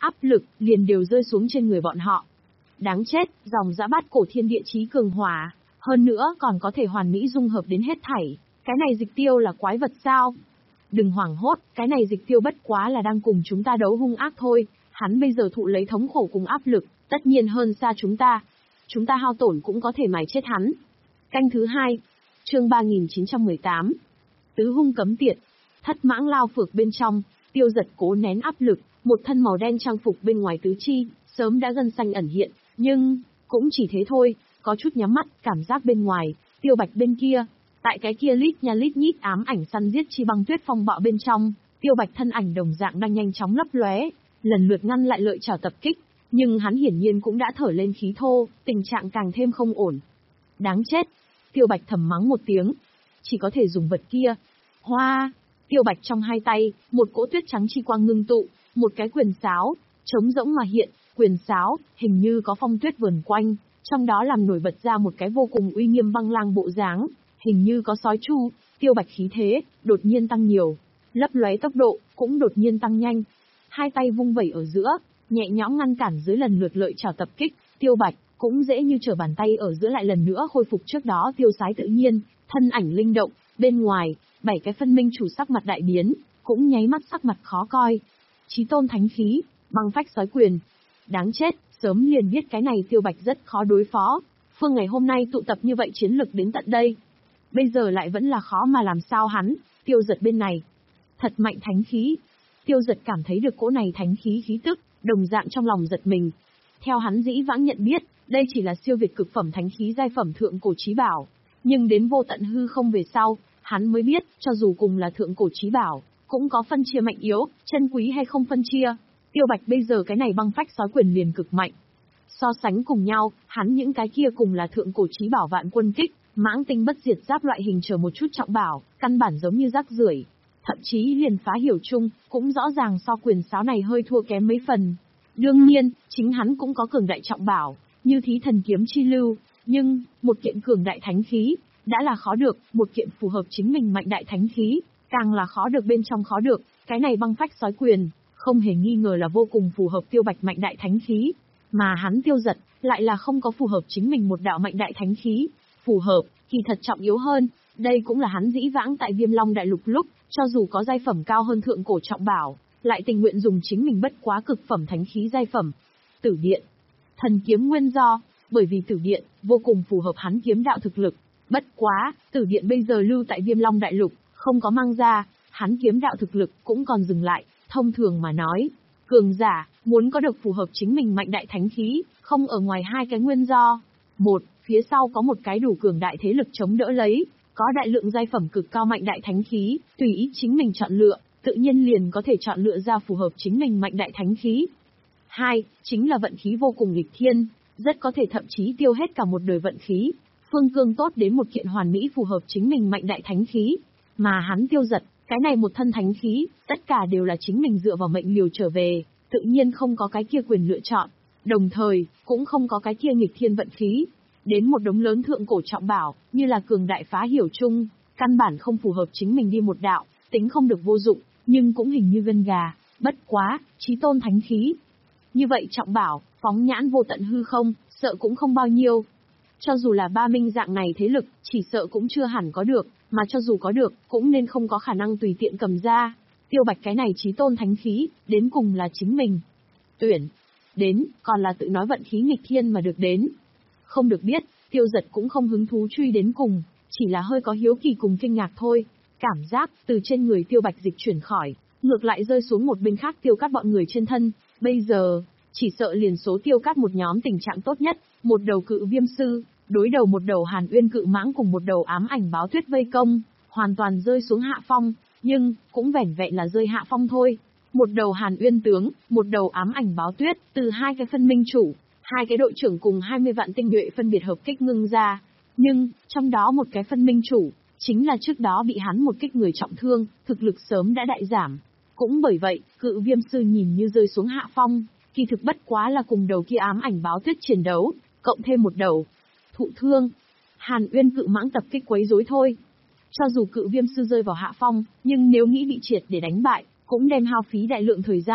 áp lực liền đều rơi xuống trên người bọn họ. Đáng chết, dòng dã bát cổ thiên địa chí cường hỏa, hơn nữa còn có thể hoàn mỹ dung hợp đến hết thảy, cái này Dịch Tiêu là quái vật sao? Đừng hoảng hốt, cái này Dịch Tiêu bất quá là đang cùng chúng ta đấu hung ác thôi, hắn bây giờ thụ lấy thống khổ cùng áp lực, tất nhiên hơn xa chúng ta. Chúng ta hao tổn cũng có thể mài chết hắn. Canh thứ hai, chương ba nghìn chín trăm mười tám. Tứ hung cấm tiệt, thất mãng lao phược bên trong, Tiêu Giật cố nén áp lực, một thân màu đen trang phục bên ngoài tứ chi, sớm đã gân xanh ẩn hiện, nhưng cũng chỉ thế thôi, có chút nhắm mắt, cảm giác bên ngoài, Tiêu Bạch bên kia, tại cái kia lít nha lít nhít ám ảnh săn giết chi băng tuyết phong bạo bên trong, Tiêu Bạch thân ảnh đồng dạng đang nhanh chóng lấp lóe, lần lượt ngăn lại lợi chảo tập kích, nhưng hắn hiển nhiên cũng đã thở lên khí thô, tình trạng càng thêm không ổn. Đáng chết, Tiêu Bạch thầm mắng một tiếng, chỉ có thể dùng vật kia. Hoa, Tiêu Bạch trong hai tay, một cỗ tuyết trắng chi quang ngưng tụ, một cái quyền sáo, trống rỗng mà hiện, quyền sáo, hình như có phong tuyết vờn quanh, trong đó làm nổi bật ra một cái vô cùng uy nghiêm băng lang bộ dáng, hình như có sói chu. Tiêu Bạch khí thế đột nhiên tăng nhiều, lấp lóe tốc độ cũng đột nhiên tăng nhanh. Hai tay vung vẩy ở giữa, nhẹ nhõm ngăn cản dưới lần lượt lợi chảo tập kích, Tiêu Bạch cũng dễ như trở bàn tay ở giữa lại lần nữa khôi phục trước đó tiêu sái tự nhiên, thân ảnh linh động, bên ngoài, bảy cái phân minh chủ sắc mặt đại biến, cũng nháy mắt sắc mặt khó coi. Chí tôn thánh khí, băng phách sói quyền. Đáng chết, sớm liền biết cái này Tiêu Bạch rất khó đối phó. Phương ngày hôm nay tụ tập như vậy chiến lực đến tận đây. Bây giờ lại vẫn là khó mà làm sao hắn, Tiêu Giật bên này. Thật mạnh thánh khí. Tiêu Giật cảm thấy được cỗ này thánh khí khí tức, đồng dạng trong lòng giật mình. Theo hắn dĩ vãng nhận biết, đây chỉ là siêu việt cực phẩm thánh khí giai phẩm thượng cổ chí bảo. Nhưng đến vô tận hư không về sau, hắn mới biết, cho dù cùng là thượng cổ chí bảo, cũng có phân chia mạnh yếu, chân quý hay không phân chia. Tiêu Bạch bây giờ cái này băng phách sói quyền liền cực mạnh. So sánh cùng nhau, hắn những cái kia cùng là thượng cổ chí bảo vạn quân kích, mãng tinh bất diệt giáp loại hình chờ một chút trọng bảo, căn bản giống như rác rưởi. Thậm chí liền phá hiểu chung, cũng rõ ràng so quyền sáo này hơi thua kém mấy phần. Đương nhiên, chính hắn cũng có cường đại trọng bảo, như thí thần kiếm chi lưu, nhưng, một kiện cường đại thánh khí, đã là khó được, một kiện phù hợp chính mình mạnh đại thánh khí, càng là khó được bên trong khó được, cái này băng phách sói quyền, không hề nghi ngờ là vô cùng phù hợp Tiêu Bạch mạnh đại thánh khí, mà hắn Tiêu Giật, lại là không có phù hợp chính mình một đạo mạnh đại thánh khí, phù hợp, thì thật trọng yếu hơn, đây cũng là hắn dĩ vãng tại Viêm Long Đại Lục lúc, cho dù có giai phẩm cao hơn thượng cổ trọng bảo, lại tình nguyện dùng chính mình bất quá cực phẩm thánh khí giai phẩm. Tử Điện, thần kiếm nguyên do, bởi vì Tử Điện, vô cùng phù hợp hắn kiếm đạo thực lực, bất quá, Tử Điện bây giờ lưu tại Viêm Long Đại Lục, không có mang ra, hắn kiếm đạo thực lực cũng còn dừng lại, thông thường mà nói, cường giả, muốn có được phù hợp chính mình mạnh đại thánh khí, không ở ngoài hai cái nguyên do. Một, phía sau có một cái đủ cường đại thế lực chống đỡ lấy, có đại lượng giai phẩm cực cao mạnh đại thánh khí, tùy ý chính mình chọn lựa, tự nhiên liền có thể chọn lựa ra phù hợp chính mình mạnh đại thánh khí. Hai, chính là vận khí vô cùng nghịch thiên, rất có thể thậm chí tiêu hết cả một đời vận khí, phương cương tốt đến một kiện hoàn mỹ phù hợp chính mình mạnh đại thánh khí. Mà hắn Tiêu Giật, cái này một thân thánh khí, tất cả đều là chính mình dựa vào mệnh liều trở về, tự nhiên không có cái kia quyền lựa chọn, đồng thời, cũng không có cái kia nghịch thiên vận khí. Đến một đống lớn thượng cổ trọng bảo, như là cường đại phá hiểu chung, căn bản không phù hợp chính mình đi một đạo, tính không được vô dụng, nhưng cũng hình như gân gà, bất quá, chí tôn thánh khí. Như vậy trọng bảo, phóng nhãn vô tận hư không, sợ cũng không bao nhiêu. Cho dù là ba minh dạng này thế lực, chỉ sợ cũng chưa hẳn có được, mà cho dù có được, cũng nên không có khả năng tùy tiện cầm ra. Tiêu Bạch cái này chí tôn thánh khí, đến cùng là chính mình tuyển đến, còn là tự nói vận khí nghịch thiên mà được đến. Không được biết, Tiêu Giật cũng không hứng thú truy đến cùng, chỉ là hơi có hiếu kỳ cùng kinh ngạc thôi. Cảm giác từ trên người Tiêu Bạch dịch chuyển khỏi, ngược lại rơi xuống một bên khác Tiêu Cát bọn người trên thân. Bây giờ, chỉ sợ liền số Tiêu Cát một nhóm tình trạng tốt nhất, một đầu cự viêm sư, đối đầu một đầu Hàn Uyên cự mãng cùng một đầu ám ảnh báo tuyết vây công, hoàn toàn rơi xuống hạ phong, nhưng cũng vẻn vẹn là rơi hạ phong thôi. Một đầu Hàn Uyên tướng, một đầu ám ảnh báo tuyết, từ hai cái phân minh chủ, hai cái đội trưởng cùng hai mươi vạn tinh nhuệ phân biệt hợp kích ngưng ra. Nhưng, trong đó một cái phân minh chủ, chính là trước đó bị hắn một kích người trọng thương, thực lực sớm đã đại giảm. Cũng bởi vậy, cự viêm sư nhìn như rơi xuống hạ phong, kỳ thực bất quá là cùng đầu kia ám ảnh báo tuyết chiến đấu, cộng thêm một đầu thụ thương. Hàn Uyên cự mãng tập kích quấy rối thôi. Cho dù cự viêm sư rơi vào hạ phong, nhưng nếu nghĩ bị triệt để đánh bại, cũng đem hao phí đại lượng thời gian,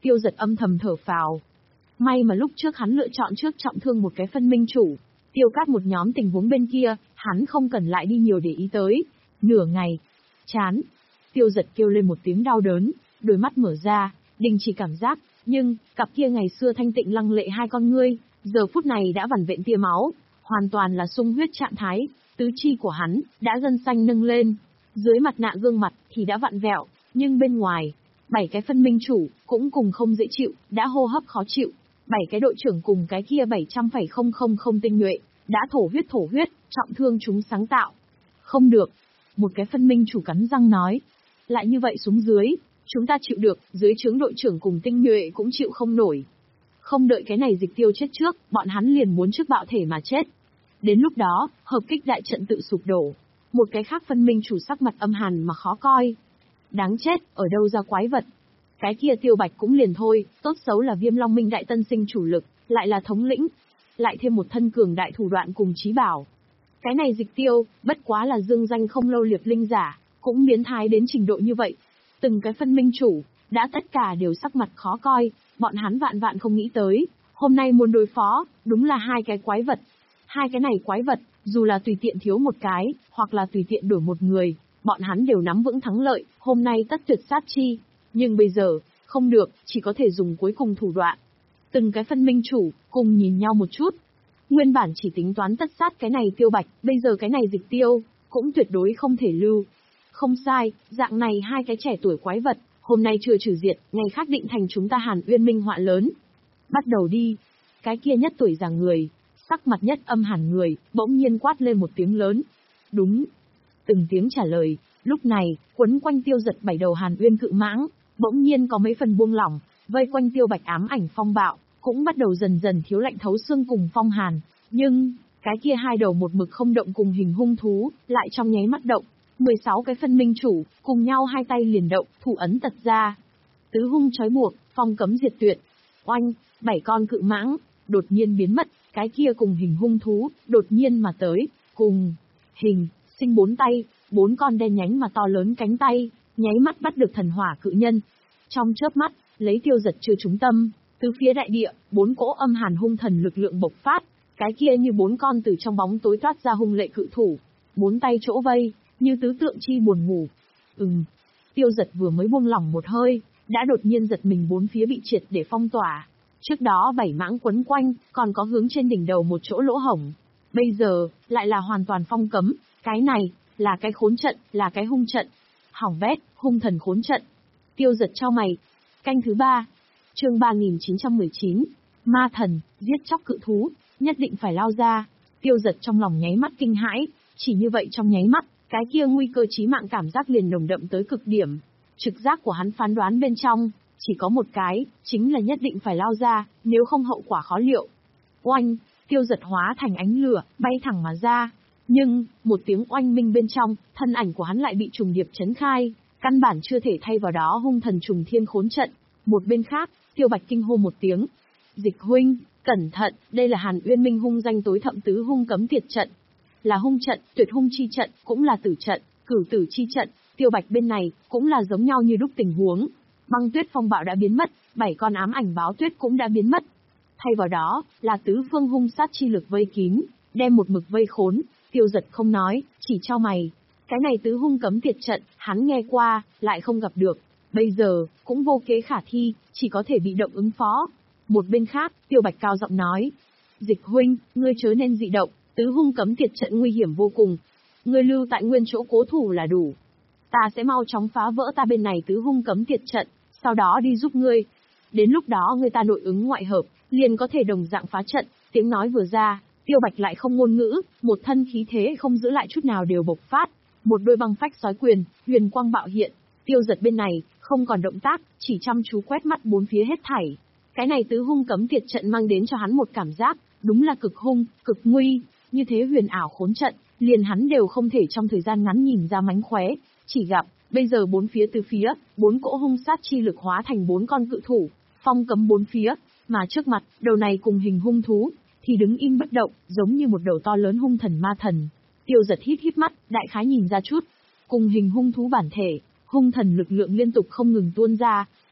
Tiêu Giật âm thầm thở phào. May mà lúc trước hắn lựa chọn trước trọng thương một cái phân minh chủ, tiêu cát một nhóm tình huống bên kia, hắn không cần lại đi nhiều để ý tới. Nửa ngày, chán. Tiêu Giật kêu lên một tiếng đau đớn, đôi mắt mở ra, đình chỉ cảm giác, nhưng, cặp kia ngày xưa thanh tịnh lăng lệ hai con ngươi, giờ phút này đã vằn vện tia máu, hoàn toàn là sung huyết trạng thái, tứ chi của hắn, đã gân xanh nâng lên. Dưới mặt nạ gương mặt, thì đã vặn vẹo, nhưng bên ngoài, bảy cái phân minh chủ, cũng cùng không dễ chịu, đã hô hấp khó chịu. Bảy cái đội trưởng cùng cái kia bảy trăm phẩy không không không tinh nhuệ, đã thổ huyết thổ huyết, trọng thương chúng sáng tạo. Không được. Một cái phân minh chủ cắn răng nói. Lại như vậy xuống dưới, chúng ta chịu được, dưới trướng đội trưởng cùng tinh nhuệ cũng chịu không nổi. Không đợi cái này Dịch Tiêu chết trước, bọn hắn liền muốn trước bạo thể mà chết. Đến lúc đó, hợp kích đại trận tự sụp đổ. Một cái khác phân minh chủ sắc mặt âm hàn mà khó coi. Đáng chết, ở đâu ra quái vật. Cái kia Tiêu Bạch cũng liền thôi, tốt xấu là Viêm Long Minh đại tân sinh chủ lực, lại là thống lĩnh. Lại thêm một thân cường đại thủ đoạn cùng trí bảo. Cái này Dịch Tiêu, bất quá là dương danh không lâu liệp linh giả, cũng biến thái đến trình độ như vậy. Từng cái phân minh chủ, đã tất cả đều sắc mặt khó coi, bọn hắn vạn vạn không nghĩ tới. Hôm nay muốn đối phó, đúng là hai cái quái vật. Hai cái này quái vật, dù là tùy tiện thiếu một cái, hoặc là tùy tiện đổi một người, bọn hắn đều nắm vững thắng lợi, hôm nay tất tuyệt sát chi. Nhưng bây giờ, không được, chỉ có thể dùng cuối cùng thủ đoạn. Từng cái phân minh chủ, cùng nhìn nhau một chút. Nguyên bản chỉ tính toán tất sát cái này Tiêu Bạch, bây giờ cái này Dịch Tiêu, cũng tuyệt đối không thể lưu. Không sai, dạng này hai cái trẻ tuổi quái vật, hôm nay chưa trừ diệt, ngày khác định thành chúng ta Hàn Uyên minh họa lớn. Bắt đầu đi. Cái kia nhất tuổi già người, sắc mặt nhất âm hàn người, bỗng nhiên quát lên một tiếng lớn. Đúng. Từng tiếng trả lời, lúc này, quấn quanh Tiêu Giật bảy đầu Hàn Uyên cự mãng, bỗng nhiên có mấy phần buông lỏng, vây quanh Tiêu Bạch ám ảnh phong bạo, cũng bắt đầu dần dần thiếu lạnh thấu xương cùng phong hàn. Nhưng, cái kia hai đầu một mực không động cùng hình hung thú, lại trong nháy mắt động. mười sáu cái phân minh chủ, cùng nhau hai tay liền động, thủ ấn tật ra. Tứ hung trói buộc, phong cấm diệt tuyệt. Oanh, bảy con cự mãng, đột nhiên biến mất, cái kia cùng hình hung thú, đột nhiên mà tới, cùng hình, sinh bốn tay, bốn con đen nhánh mà to lớn cánh tay, nháy mắt bắt được thần hỏa cự nhân. Trong chớp mắt, lấy Tiêu Giật chưa trúng tâm, từ phía đại địa, bốn cỗ âm hàn hung thần lực lượng bộc phát, cái kia như bốn con từ trong bóng tối toát ra hung lệ cự thủ, bốn tay chỗ vây, như tứ tượng chi buồn ngủ. Ừm, Tiêu Giật vừa mới buông lỏng một hơi, đã đột nhiên giật mình bốn phía bị triệt để phong tỏa. Trước đó bảy mãng quấn quanh, còn có hướng trên đỉnh đầu một chỗ lỗ hổng. Bây giờ, lại là hoàn toàn phong cấm, cái này, là cái khốn trận, là cái hung trận. Hỏng bét, hung thần khốn trận. Tiêu Giật chau mày. Canh thứ ba. Chương ba nghìn chín trăm mười chín. Ma thần, giết chóc cự thú, nhất định phải lao ra. Tiêu Giật trong lòng nháy mắt kinh hãi, chỉ như vậy trong nháy mắt, cái kia nguy cơ chí mạng cảm giác liền nồng đậm tới cực điểm. Trực giác của hắn phán đoán bên trong, chỉ có một cái, chính là nhất định phải lao ra, nếu không hậu quả khó liệu. Oanh, Tiêu Giật hóa thành ánh lửa, bay thẳng mà ra. Nhưng, một tiếng oanh minh bên trong, thân ảnh của hắn lại bị trùng điệp chấn khai, căn bản chưa thể thay vào đó hung thần trùng thiên khốn trận. Một bên khác, Tiêu Bạch kinh hô một tiếng. Dịch huynh, cẩn thận, đây là Hàn Uyên Minh hung danh tối thậm tứ hung cấm tiệt trận. Là hung trận, tuyệt hung chi trận, cũng là tử trận, cửu tử chi trận. Tiêu Bạch bên này, cũng là giống nhau như đúc tình huống. Băng tuyết phong bạo đã biến mất, bảy con ám ảnh báo tuyết cũng đã biến mất. Thay vào đó, là tứ phương hung sát chi lực vây kín, đem một mực vây khốn. Tiêu Giật không nói, chỉ trao mày. Cái này tứ hung cấm tiệt trận, hắn nghe qua, lại không gặp được. Bây giờ, cũng vô kế khả thi, chỉ có thể bị động ứng phó. Một bên khác, Tiêu Bạch cao giọng nói. Dịch huynh, ngươi chớ nên dị động, tứ hung cấm tiệt trận nguy hiểm vô cùng. Ngươi lưu tại nguyên chỗ cố thủ là đủ. Ta sẽ mau chóng phá vỡ ta bên này tứ hung cấm tiệt trận, sau đó đi giúp ngươi. Đến lúc đó người ta nội ứng ngoại hợp, liền có thể đồng dạng phá trận. Tiếng nói vừa ra, Tiêu Bạch lại không ngôn ngữ, một thân khí thế không giữ lại chút nào đều bộc phát. Một đôi băng phách sói quyền, huyền quang bạo hiện. Tiêu Giật bên này, không còn động tác, chỉ chăm chú quét mắt bốn phía hết thảy. Cái này tứ hung cấm tiệt trận mang đến cho hắn một cảm giác, đúng là cực hung, cực nguy, như thế huyền ảo khốn trận, liền hắn đều không thể trong thời gian ngắn nhìn ra mánh khóe, chỉ gặp, bây giờ bốn phía từ phía, bốn cỗ hung sát chi lực hóa thành bốn con cự thủ, phong cấm bốn phía, mà trước mặt, đầu này cùng hình hung thú, thì đứng im bất động, giống như một đầu to lớn hung thần ma thần. Tiêu Giật híp híp mắt, đại khái nhìn ra chút, cùng hình hung thú bản thể, hung thần lực lượng liên tục không ngừng tuôn ra,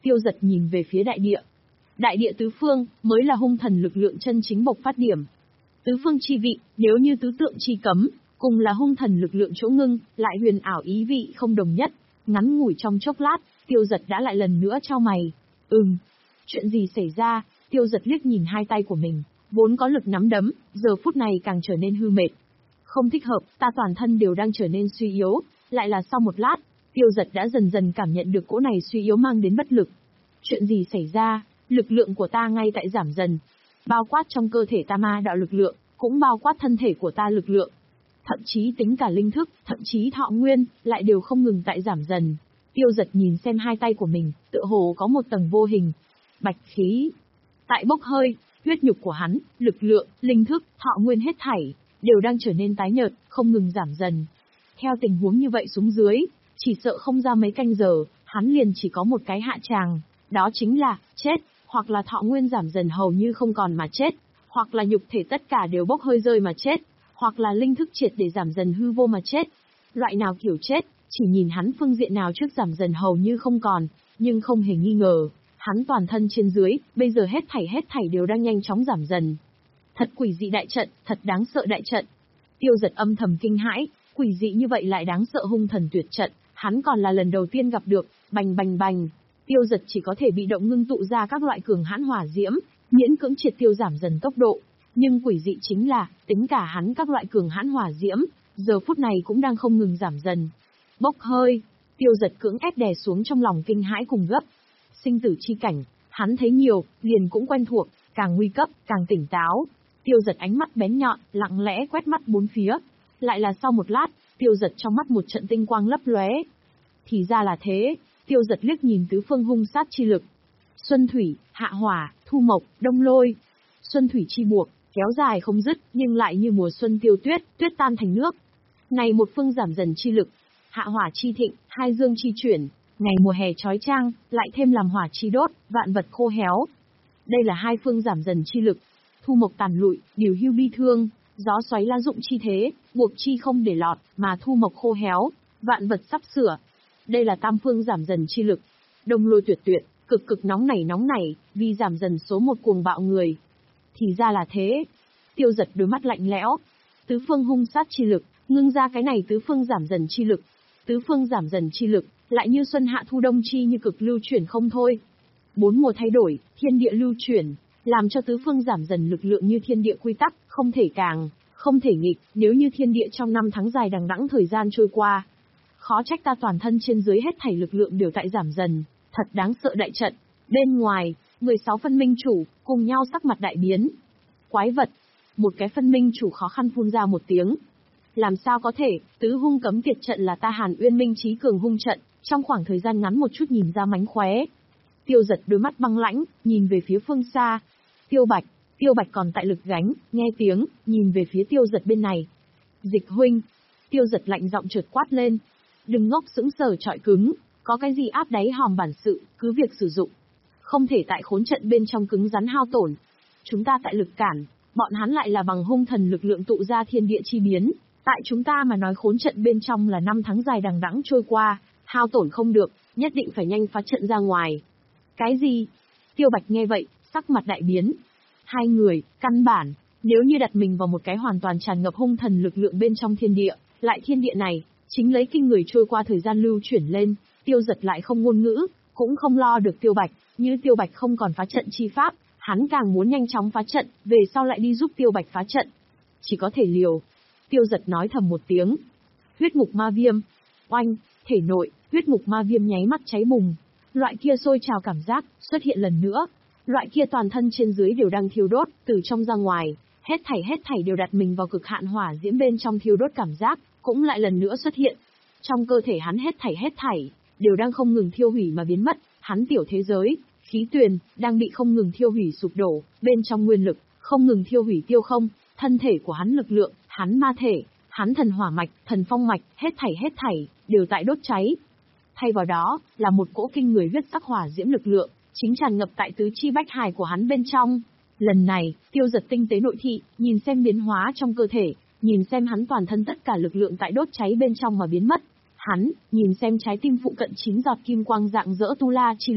Tiêu Dật nhìn về phía đại địa. Đại địa tứ phương, mới là hung thần lực lượng chân chính bộc phát điểm. Tứ phương chi vị, nếu như tứ tượng chi cấm, cùng là hung thần lực lượng chỗ ngưng, lại huyền ảo ý vị không đồng nhất. Ngắn ngủi trong chốc lát, Tiêu Dật đã lại lần nữa chau mày. Ừm, chuyện gì xảy ra? Tiêu Dật liếc nhìn hai tay của mình, vốn có lực nắm đấm, giờ phút này càng trở nên hư mệt. Không thích hợp, ta toàn thân đều đang trở nên suy yếu, lại là sau một lát, Tiêu Dật đã dần dần cảm nhận được cỗ này suy yếu mang đến bất lực. Chuyện gì xảy ra? Lực lượng của ta ngay tại giảm dần. Bao quát trong cơ thể ta ma đạo lực lượng, cũng bao quát thân thể của ta lực lượng. Thậm chí tính cả linh thức, thậm chí thọ nguyên, lại đều không ngừng tại giảm dần. Tiêu Dật nhìn xem hai tay của mình, tựa hồ có một tầng vô hình bạch khí tại bốc hơi, huyết nhục của hắn, lực lượng, linh thức, thọ nguyên hết thảy đều đang trở nên tái nhợt, không ngừng giảm dần. Theo tình huống như vậy xuống dưới, chỉ sợ không ra mấy canh giờ, hắn liền chỉ có một cái hạ tràng, đó chính là chết, hoặc là thọ nguyên giảm dần hầu như không còn mà chết, hoặc là nhục thể tất cả đều bốc hơi rơi mà chết, hoặc là linh thức triệt để giảm dần hư vô mà chết. Loại nào kiểu chết, chỉ nhìn hắn phương diện nào trước giảm dần hầu như không còn, nhưng không hề nghi ngờ, hắn toàn thân trên dưới, bây giờ hết thảy hết thảy đều đang nhanh chóng giảm dần. Thật quỷ dị đại trận, thật đáng sợ đại trận. Tiêu Dật âm thầm kinh hãi, quỷ dị như vậy lại đáng sợ hung thần tuyệt trận, hắn còn là lần đầu tiên gặp được, bành bành bành. Tiêu Dật chỉ có thể bị động ngưng tụ ra các loại cường hãn hỏa diễm, miễn cưỡng triệt tiêu giảm dần tốc độ. Nhưng quỷ dị chính là, tính cả hắn các loại cường hãn hỏa diễm, giờ phút này cũng đang không ngừng giảm dần. Bốc hơi, Tiêu Dật cưỡng ép đè xuống trong lòng kinh hãi cùng gấp. Sinh tử chi cảnh, hắn thấy nhiều, liền cũng quen thuộc, càng nguy cấp, càng tỉnh táo. Tiêu Dật ánh mắt bén nhọn, lặng lẽ quét mắt bốn phía. Lại là sau một lát, Tiêu Dật trong mắt một trận tinh quang lấp lóe. Thì ra là thế, Tiêu Dật liếc nhìn tứ phương hung sát chi lực. Xuân thủy, hạ hỏa, thu mộc, đông lôi. Xuân thủy chi buộc, kéo dài không dứt, nhưng lại như mùa xuân tiêu tuyết, tuyết tan thành nước. Ngày một phương giảm dần chi lực, hạ hỏa chi thịnh, hai dương chi chuyển, ngày mùa hè chói chang, lại thêm làm hỏa chi đốt, vạn vật khô héo. Đây là hai phương giảm dần chi lực. Thu mộc tàn lụi, điều hưu bi thương, gió xoáy la dụng chi thế, buộc chi không để lọt, mà thu mộc khô héo, vạn vật sắp sửa. Đây là tam phương giảm dần chi lực. Đông lôi tuyệt tuyệt, cực cực nóng nảy nóng nảy, vì giảm dần số một cuồng bạo người. Thì ra là thế. Tiêu Dật đôi mắt lạnh lẽo. Tứ phương hung sát chi lực, ngưng ra cái này tứ phương giảm dần chi lực. Tứ phương giảm dần chi lực, lại như xuân hạ thu đông chi như cực lưu chuyển không thôi. Bốn mùa thay đổi, thiên địa lưu chuyển, làm cho tứ phương giảm dần lực lượng như thiên địa quy tắc, không thể càng, không thể nghịch, nếu như thiên địa trong năm tháng dài đằng đẵng thời gian trôi qua. Khó trách ta toàn thân trên dưới hết thảy lực lượng đều tại giảm dần, thật đáng sợ đại trận. Bên ngoài, mười sáu phân minh chủ, cùng nhau sắc mặt đại biến. Quái vật, một cái phân minh chủ khó khăn phun ra một tiếng. Làm sao có thể, tứ hung cấm tiệt trận là ta Hàn Uyên Minh trí cường hung trận, trong khoảng thời gian ngắn một chút nhìn ra mánh khóe. Tiêu Dật đôi mắt băng lãnh, nhìn về phía phương xa. Tiêu Bạch, Tiêu Bạch còn tại lực gánh, nghe tiếng, nhìn về phía Tiêu Dật bên này. Dịch huynh, Tiêu Dật lạnh giọng trượt quát lên. Đừng ngốc sững sờ trọi cứng, có cái gì áp đáy hòm bản sự, cứ việc sử dụng. Không thể tại khốn trận bên trong cứng rắn hao tổn. Chúng ta tại lực cản, bọn hắn lại là bằng hung thần lực lượng tụ ra thiên địa chi biến. Tại chúng ta mà nói khốn trận bên trong là năm tháng dài đằng đẵng trôi qua, hao tổn không được, nhất định phải nhanh phá trận ra ngoài. Cái gì? Tiêu Bạch nghe vậy, sắc mặt đại biến. Hai người, căn bản, nếu như đặt mình vào một cái hoàn toàn tràn ngập hung thần lực lượng bên trong thiên địa, lại thiên địa này, chính lấy kinh người trôi qua thời gian lưu chuyển lên, Tiêu Dật lại không ngôn ngữ, cũng không lo được Tiêu Bạch, như Tiêu Bạch không còn phá trận chi pháp, hắn càng muốn nhanh chóng phá trận, về sau lại đi giúp Tiêu Bạch phá trận. Chỉ có thể liều. Tiêu Dật nói thầm một tiếng. Huyết ngục ma viêm. Oanh, thể nội, huyết ngục ma viêm nháy mắt cháy bùng. Loại kia sôi trào cảm giác, xuất hiện lần nữa. Loại kia toàn thân trên dưới đều đang thiêu đốt, từ trong ra ngoài, hết thảy hết thảy đều đặt mình vào cực hạn hỏa diễm bên trong thiêu đốt cảm giác, cũng lại lần nữa xuất hiện. Trong cơ thể hắn hết thảy hết thảy, đều đang không ngừng thiêu hủy mà biến mất, hắn tiểu thế giới, khí tuyền, đang bị không ngừng thiêu hủy sụp đổ, bên trong nguyên lực, không ngừng thiêu hủy tiêu không, thân thể của hắn lực lượng, hắn ma thể, hắn thần hỏa mạch, thần phong mạch, hết thảy hết thảy, đều tại đốt cháy. Thay vào đó, là một cỗ kinh người huyết sắc hỏa diễm lực lượng, chính tràn ngập tại tứ chi bách hài của hắn bên trong. Lần này, Tiêu Dật tinh tế nội thị, nhìn xem biến hóa trong cơ thể, nhìn xem hắn toàn thân tất cả lực lượng tại đốt cháy bên trong mà biến mất. Hắn, nhìn xem trái tim phụ cận chín giọt kim quang dạng dỡ tu la chi lực,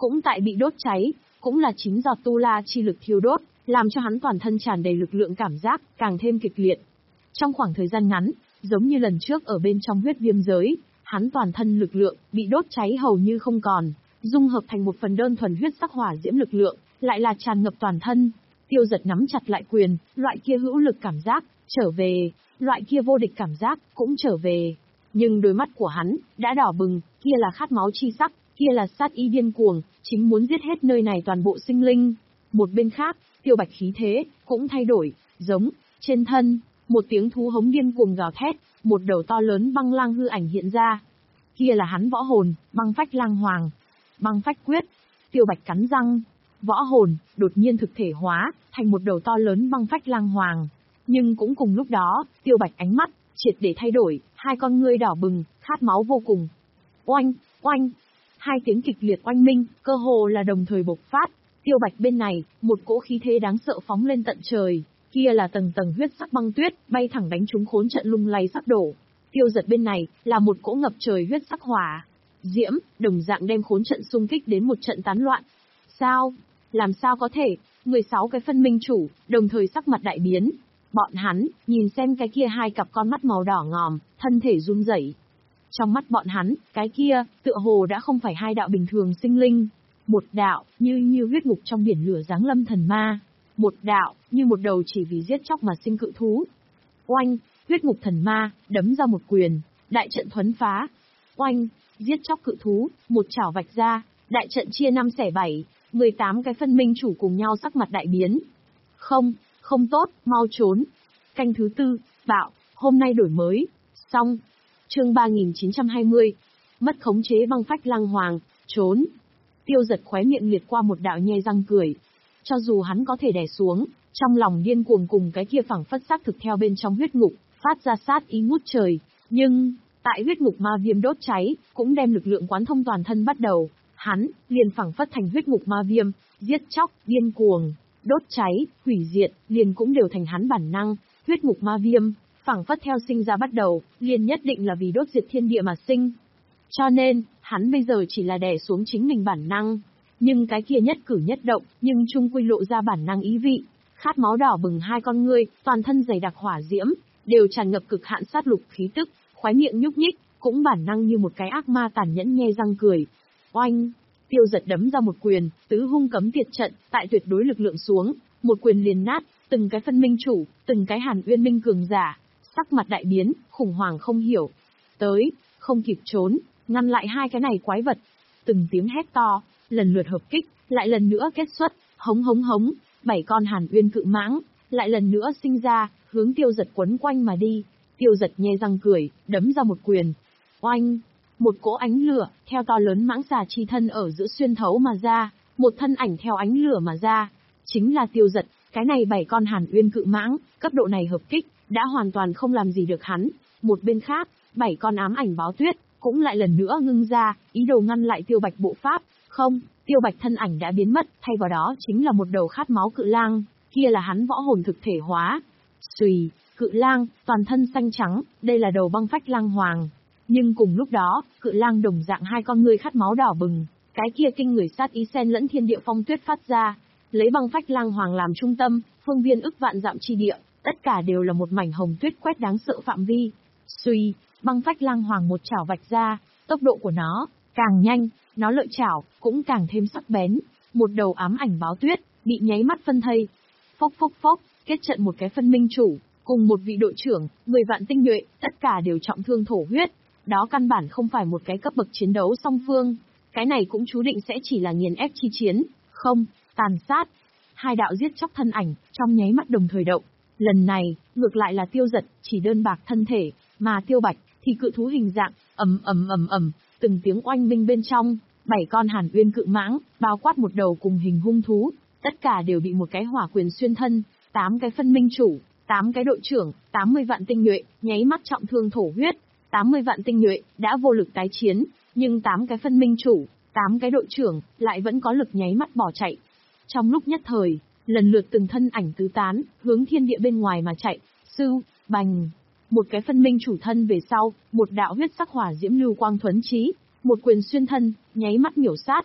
cũng tại bị đốt cháy, cũng là chín giọt tu la chi lực thiêu đốt, làm cho hắn toàn thân tràn đầy lực lượng cảm giác, càng thêm kịch liệt. Trong khoảng thời gian ngắn, giống như lần trước ở bên trong huyết viêm giới, hắn toàn thân lực lượng, bị đốt cháy hầu như không còn, dung hợp thành một phần đơn thuần huyết sắc hỏa diễm lực lượng, lại là tràn ngập toàn thân. Tiêu Giật nắm chặt lại quyền, loại kia hữu lực cảm giác, trở về, loại kia vô địch cảm giác, cũng trở về. Nhưng đôi mắt của hắn, đã đỏ bừng, kia là khát máu chi sắc, kia là sát ý điên cuồng, chính muốn giết hết nơi này toàn bộ sinh linh. Một bên khác, Tiêu Bạch khí thế, cũng thay đổi, giống, trên thân, một tiếng thú hống điên cuồng gào thét, một đầu to lớn băng lang hư ảnh hiện ra. Kia là hắn võ hồn, băng phách lang hoàng, băng phách quyết. Tiêu Bạch cắn răng, võ hồn, đột nhiên thực thể hóa, thành một đầu to lớn băng phách lang hoàng. Nhưng cũng cùng lúc đó, Tiêu Bạch ánh mắt, triệt để thay đổi, hai con ngươi đỏ bừng, khát máu vô cùng. Oanh, oanh, hai tiếng kịch liệt oanh minh, cơ hồ là đồng thời bộc phát. Tiêu Bạch bên này, một cỗ khí thế đáng sợ phóng lên tận trời, kia là tầng tầng huyết sắc băng tuyết, bay thẳng đánh trúng khốn trận lung lay sắp đổ. Tiêu Giật bên này, là một cỗ ngập trời huyết sắc hỏa diễm, đồng dạng đem khốn trận xung kích đến một trận tán loạn. Sao? Làm sao có thể? mười sáu cái phân minh chủ, đồng thời sắc mặt đại biến. Bọn hắn, nhìn xem cái kia hai cặp con mắt màu đỏ ngòm, thân thể run rẩy. Trong mắt bọn hắn, cái kia, tựa hồ đã không phải hai đạo bình thường sinh linh. Một đạo, như như huyết ngục trong biển lửa giáng lâm thần ma. Một đạo, như một đầu chỉ vì giết chóc mà sinh cự thú. Oanh, huyết ngục thần ma, đấm ra một quyền, đại trận thuấn phá. Oanh, giết chóc cự thú, một chảo vạch ra, đại trận chia năm xẻ bảy, mười tám cái phân minh chủ cùng nhau sắc mặt đại biến. Không, không tốt, mau trốn. Canh thứ tư, bạo, hôm nay đổi mới. Xong. Chương ba nghìn chín trăm hai mươi. Mất khống chế băng phách lăng hoàng, trốn. Tiêu Giật khóe miệng liệt qua một đạo nhe răng cười. Cho dù hắn có thể đè xuống, trong lòng điên cuồng cùng cái kia phảng phất xác thực theo bên trong huyết ngục, phát ra sát ý ngút trời, nhưng, tại huyết ngục ma viêm đốt cháy, cũng đem lực lượng quán thông toàn thân bắt đầu, hắn, liền phảng phất thành huyết ngục ma viêm, giết chóc, điên cuồng, đốt cháy, hủy diệt, liền cũng đều thành hắn bản năng, huyết ngục ma viêm, phảng phất theo sinh ra bắt đầu, liền nhất định là vì đốt diệt thiên địa mà sinh. Cho nên, hắn bây giờ chỉ là đè xuống chính mình bản năng, nhưng cái kia nhất cử nhất động, nhưng chung quy lộ ra bản năng ý vị, khát máu đỏ bừng hai con ngươi, toàn thân dày đặc hỏa diễm, đều tràn ngập cực hạn sát lục khí tức, khóe miệng nhúc nhích, cũng bản năng như một cái ác ma tàn nhẫn nhe răng cười. Oanh, Tiêu Giật đấm ra một quyền, tứ hung cấm tiệt trận, tại tuyệt đối lực lượng xuống, một quyền liền nát, từng cái phân minh chủ, từng cái Hàn Uyên Minh cường giả, sắc mặt đại biến, khủng hoảng không hiểu. Tới, không kịp trốn, ngăn lại hai cái này quái vật. Từng tiếng hét to, lần lượt hợp kích, lại lần nữa kết xuất, hống hống hống, bảy con Hàn Uyên cự mãng, lại lần nữa sinh ra, hướng Tiêu Giật quấn quanh mà đi. Tiêu Giật nhe răng cười, đấm ra một quyền. Oanh, một cỗ ánh lửa, theo to lớn mãng xà chi thân ở giữa xuyên thấu mà ra, một thân ảnh theo ánh lửa mà ra. Chính là Tiêu Giật, cái này bảy con Hàn Uyên cự mãng, cấp độ này hợp kích, đã hoàn toàn không làm gì được hắn. Một bên khác, bảy con ám ảnh báo tuyết, cũng lại lần nữa ngưng ra, ý đồ ngăn lại Tiêu Bạch bộ pháp. Không, Tiêu Bạch thân ảnh đã biến mất, thay vào đó chính là một đầu khát máu cự lang, kia là hắn võ hồn thực thể hóa. Xùy, cự lang, toàn thân xanh trắng, đây là đầu băng phách lang hoàng. Nhưng cùng lúc đó, cự lang đồng dạng hai con ngươi khát máu đỏ bừng, cái kia kinh người sát ý xen lẫn thiên địa phong tuyết phát ra, lấy băng phách lang hoàng làm trung tâm, phương viên ức vạn dặm chi địa, tất cả đều là một mảnh hồng tuyết quét đáng sợ phạm vi. Xùy, băng phách lang hoàng một chảo vạch ra, tốc độ của nó càng nhanh, nó lợi chảo cũng càng thêm sắc bén, một đầu ám ảnh báo tuyết bị nháy mắt phân thây. Phốc phốc phốc, kết trận một cái phân minh chủ, cùng một vị đội trưởng, mười vạn tinh nhuệ, tất cả đều trọng thương thổ huyết. Đó căn bản không phải một cái cấp bậc chiến đấu song phương, cái này cũng chú định sẽ chỉ là nghiền ép chi chiến, không, tàn sát. Hai đạo giết chóc thân ảnh, trong nháy mắt đồng thời động. Lần này, ngược lại là Tiêu Giật, chỉ đơn bạc thân thể, mà Tiêu Bạch, thì cự thú hình dạng, ầm ầm ầm ầm, từng tiếng oanh minh bên trong, bảy con Hàn Uyên cự mãng, bao quát một đầu cùng hình hung thú, tất cả đều bị một cái hỏa quyền xuyên thân, tám cái phân minh chủ, tám cái đội trưởng, tám mươi vạn tinh nhuệ, nháy mắt trọng thương thổ huyết. tám mươi vạn tinh nhuệ, đã vô lực tái chiến, nhưng tám cái phân minh chủ, tám cái đội trưởng, lại vẫn có lực nháy mắt bỏ chạy. Trong lúc nhất thời, lần lượt từng thân ảnh tứ tán, hướng thiên địa bên ngoài mà chạy, sưu, bành. Một cái phân minh chủ thân về sau, một đạo huyết sắc hỏa diễm lưu quang thuấn chí, một quyền xuyên thân, nháy mắt miểu sát.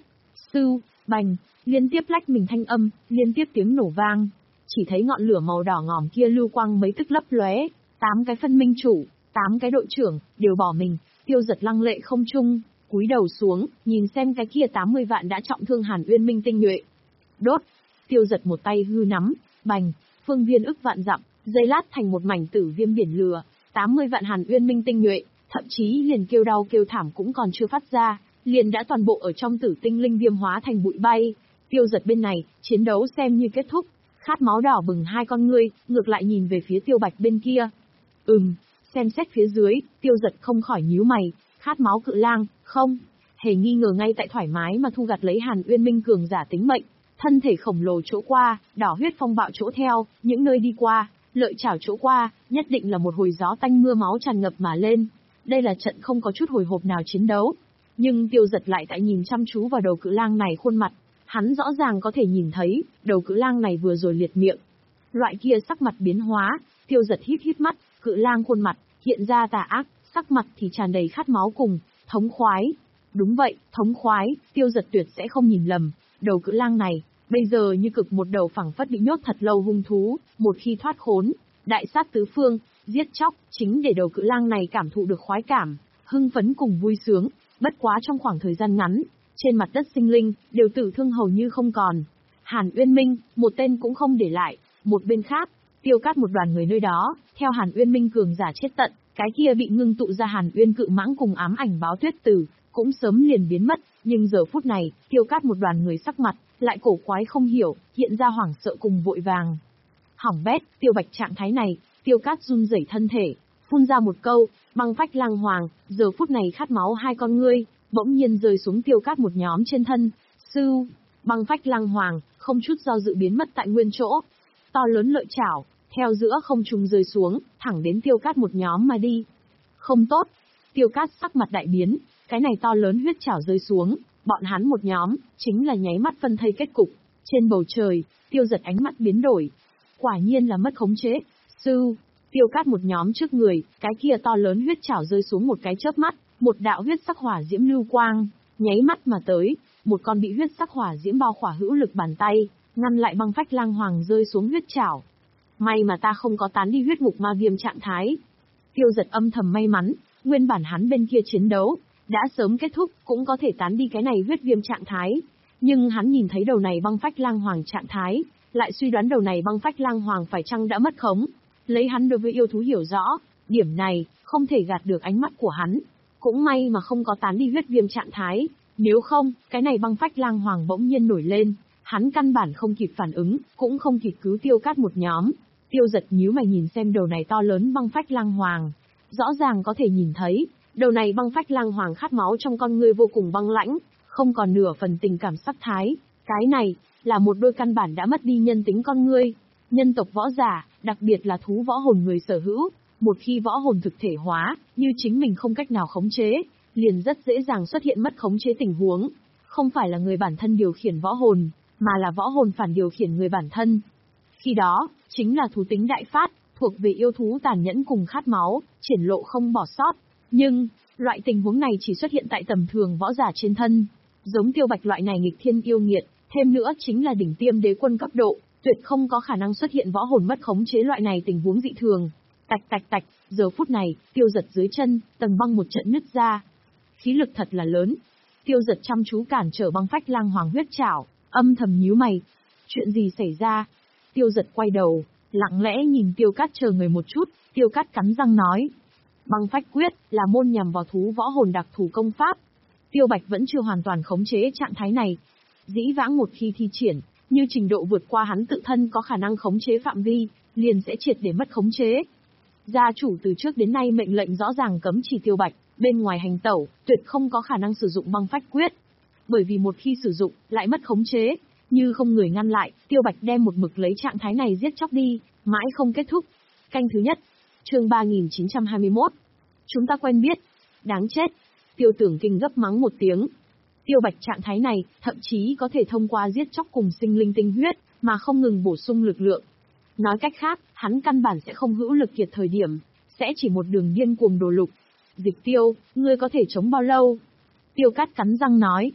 Sưu, bành, liên tiếp lách mình thanh âm, liên tiếp tiếng nổ vang. Chỉ thấy ngọn lửa màu đỏ ngòm kia lưu quang mấy tức lấp lóe, tám cái phân minh chủ, tám cái đội trưởng, đều bỏ mình, Tiêu Giật lăng lệ không trung, cúi đầu xuống, nhìn xem cái kia tám mươi vạn đã trọng thương Hàn Uyên Minh tinh nhuệ. Đốt, Tiêu Giật một tay hư nắm, bành, phương viên ức vạn dặm, dây lát thành một mảnh tử viêm biển lửa, tám mươi vạn Hàn Uyên Minh tinh nhuệ, thậm chí liền kêu đau kêu thảm cũng còn chưa phát ra, liền đã toàn bộ ở trong tử tinh linh viêm hóa thành bụi bay. Tiêu Giật bên này, chiến đấu xem như kết thúc, khát máu đỏ bừng hai con ngươi, ngược lại nhìn về phía Tiêu Bạch bên kia. Ừm, xem xét phía dưới, Tiêu Giật không khỏi nhíu mày, khát máu cự lang, không, hề nghi ngờ ngay tại thoải mái mà thu gặt lấy Hàn Uyên Minh cường giả tính mệnh, thân thể khổng lồ chỗ qua, đỏ huyết phong bạo chỗ theo, những nơi đi qua, lợi chảo chỗ qua, nhất định là một hồi gió tanh mưa máu tràn ngập mà lên. Đây là trận không có chút hồi hộp nào chiến đấu. Nhưng Tiêu Giật lại tại nhìn chăm chú vào đầu cự lang này khuôn mặt, hắn rõ ràng có thể nhìn thấy, đầu cự lang này vừa rồi liệt miệng. Loại kia sắc mặt biến hóa, Tiêu Giật híp híp mắt, cự lang khuôn mặt, hiện ra tà ác, sắc mặt thì tràn đầy khát máu cùng, thống khoái. Đúng vậy, thống khoái, Tiêu Giật tuyệt sẽ không nhìn lầm, đầu cự lang này, bây giờ như cực một đầu phẳng phất bị nhốt thật lâu hung thú, một khi thoát khốn, đại sát tứ phương, giết chóc, chính để đầu cự lang này cảm thụ được khoái cảm, hưng phấn cùng vui sướng, bất quá trong khoảng thời gian ngắn, trên mặt đất sinh linh, đều tử thương hầu như không còn. Hàn Uyên Minh, một tên cũng không để lại, một bên khác, tiêu cát một đoàn người nơi đó, theo Hàn Uyên Minh cường giả chết tận, cái kia bị ngưng tụ ra Hàn Uyên cự mãng cùng ám ảnh báo tuyết tử, cũng sớm liền biến mất, nhưng giờ phút này, tiêu cát một đoàn người sắc mặt, lại cổ quái không hiểu, hiện ra hoảng sợ cùng vội vàng. Hỏng bét, Tiêu Bạch trạng thái này, Tiêu Cát run rẩy thân thể, phun ra một câu, băng phách lang hoàng, giờ phút này khát máu hai con ngươi, bỗng nhiên rơi xuống Tiêu Cát một nhóm trên thân. Sưu, băng phách lang hoàng, không chút do dự biến mất tại nguyên chỗ. To lớn lợi chảo, theo giữa không trung rơi xuống, thẳng đến Tiêu Cát một nhóm mà đi. Không tốt, Tiêu Cát sắc mặt đại biến, cái này to lớn huyết chảo rơi xuống, bọn hắn một nhóm, chính là nháy mắt phân thây kết cục. Trên bầu trời, Tiêu Giật ánh mắt biến đổi. Quả nhiên là mất khống chế. Sưu, Tiêu Cát một nhóm trước người, cái kia to lớn huyết chảo rơi xuống một cái chớp mắt, một đạo huyết sắc hỏa diễm lưu quang, nháy mắt mà tới, một con bị huyết sắc hỏa diễm bao khỏa hữu lực bàn tay, ngăn lại băng phách lang hoàng rơi xuống huyết chảo. May mà ta không có tán đi huyết ngục ma viêm trạng thái. Tiêu Giật âm thầm may mắn, nguyên bản hắn bên kia chiến đấu, đã sớm kết thúc, cũng có thể tán đi cái này huyết viêm trạng thái. Nhưng hắn nhìn thấy đầu này băng phách lang hoàng trạng thái, lại suy đoán đầu này băng phách lang hoàng phải chăng đã mất khống. Lấy hắn đối với yêu thú hiểu rõ, điểm này, không thể gạt được ánh mắt của hắn. Cũng may mà không có tán đi huyết viêm trạng thái, nếu không, cái này băng phách lang hoàng bỗng nhiên nổi lên, hắn căn bản không kịp phản ứng, cũng không kịp cứu Tiêu Cát một nhóm. Tiêu Giật nhíu mày nhìn xem đầu này to lớn băng phách lang hoàng, rõ ràng có thể nhìn thấy, đầu này băng phách lang hoàng khát máu trong con ngươi vô cùng băng lãnh, không còn nửa phần tình cảm sắc thái, cái này, là một đôi căn bản đã mất đi nhân tính con ngươi. Nhân tộc võ giả, đặc biệt là thú võ hồn người sở hữu, một khi võ hồn thực thể hóa, như chính mình không cách nào khống chế, liền rất dễ dàng xuất hiện mất khống chế tình huống. Không phải là người bản thân điều khiển võ hồn, mà là võ hồn phản điều khiển người bản thân. Khi đó, chính là thú tính đại phát, thuộc về yêu thú tàn nhẫn cùng khát máu, triển lộ không bỏ sót. Nhưng, loại tình huống này chỉ xuất hiện tại tầm thường võ giả trên thân. Giống Tiêu Bạch loại này nghịch thiên yêu nghiệt, thêm nữa chính là đỉnh tiêm đế quân cấp độ, tuyệt không có khả năng xuất hiện võ hồn mất khống chế loại này tình huống dị thường. Tạch tạch tạch, giờ phút này, Tiêu Giật dưới chân, tầng băng một trận nứt ra. Khí lực thật là lớn. Tiêu Giật chăm chú cản trở băng phách lang hoàng huyết chảo, âm thầm nhíu mày. Chuyện gì xảy ra? Tiêu Giật quay đầu, lặng lẽ nhìn Tiêu Cát chờ người một chút, Tiêu Cát cắn răng nói. Băng phách quyết, là môn nhằm vào thú võ hồn đặc thù công pháp. Tiêu Bạch vẫn chưa hoàn toàn khống chế trạng thái này. Dĩ vãng một khi thi triển, như trình độ vượt qua hắn tự thân có khả năng khống chế phạm vi, liền sẽ triệt để mất khống chế. Gia chủ từ trước đến nay mệnh lệnh rõ ràng cấm chỉ Tiêu Bạch, bên ngoài hành tẩu, tuyệt không có khả năng sử dụng băng phách quyết. Bởi vì một khi sử dụng, lại mất khống chế, như không người ngăn lại, Tiêu Bạch đem một mực lấy trạng thái này giết chóc đi, mãi không kết thúc. Canh thứ nhất, chương ba nghìn chín trăm hai mươi mốt. Chúng ta quen biết. Đáng chết. Tiêu Tưởng Kinh gấp mắng một tiếng. Tiêu Bạch trạng thái này, thậm chí có thể thông qua giết chóc cùng sinh linh tinh huyết, mà không ngừng bổ sung lực lượng. Nói cách khác, hắn căn bản sẽ không hữu lực kiệt thời điểm, sẽ chỉ một đường điên cuồng đồ lục. Dịch Tiêu, ngươi có thể chống bao lâu? Tiêu Cát cắn răng nói.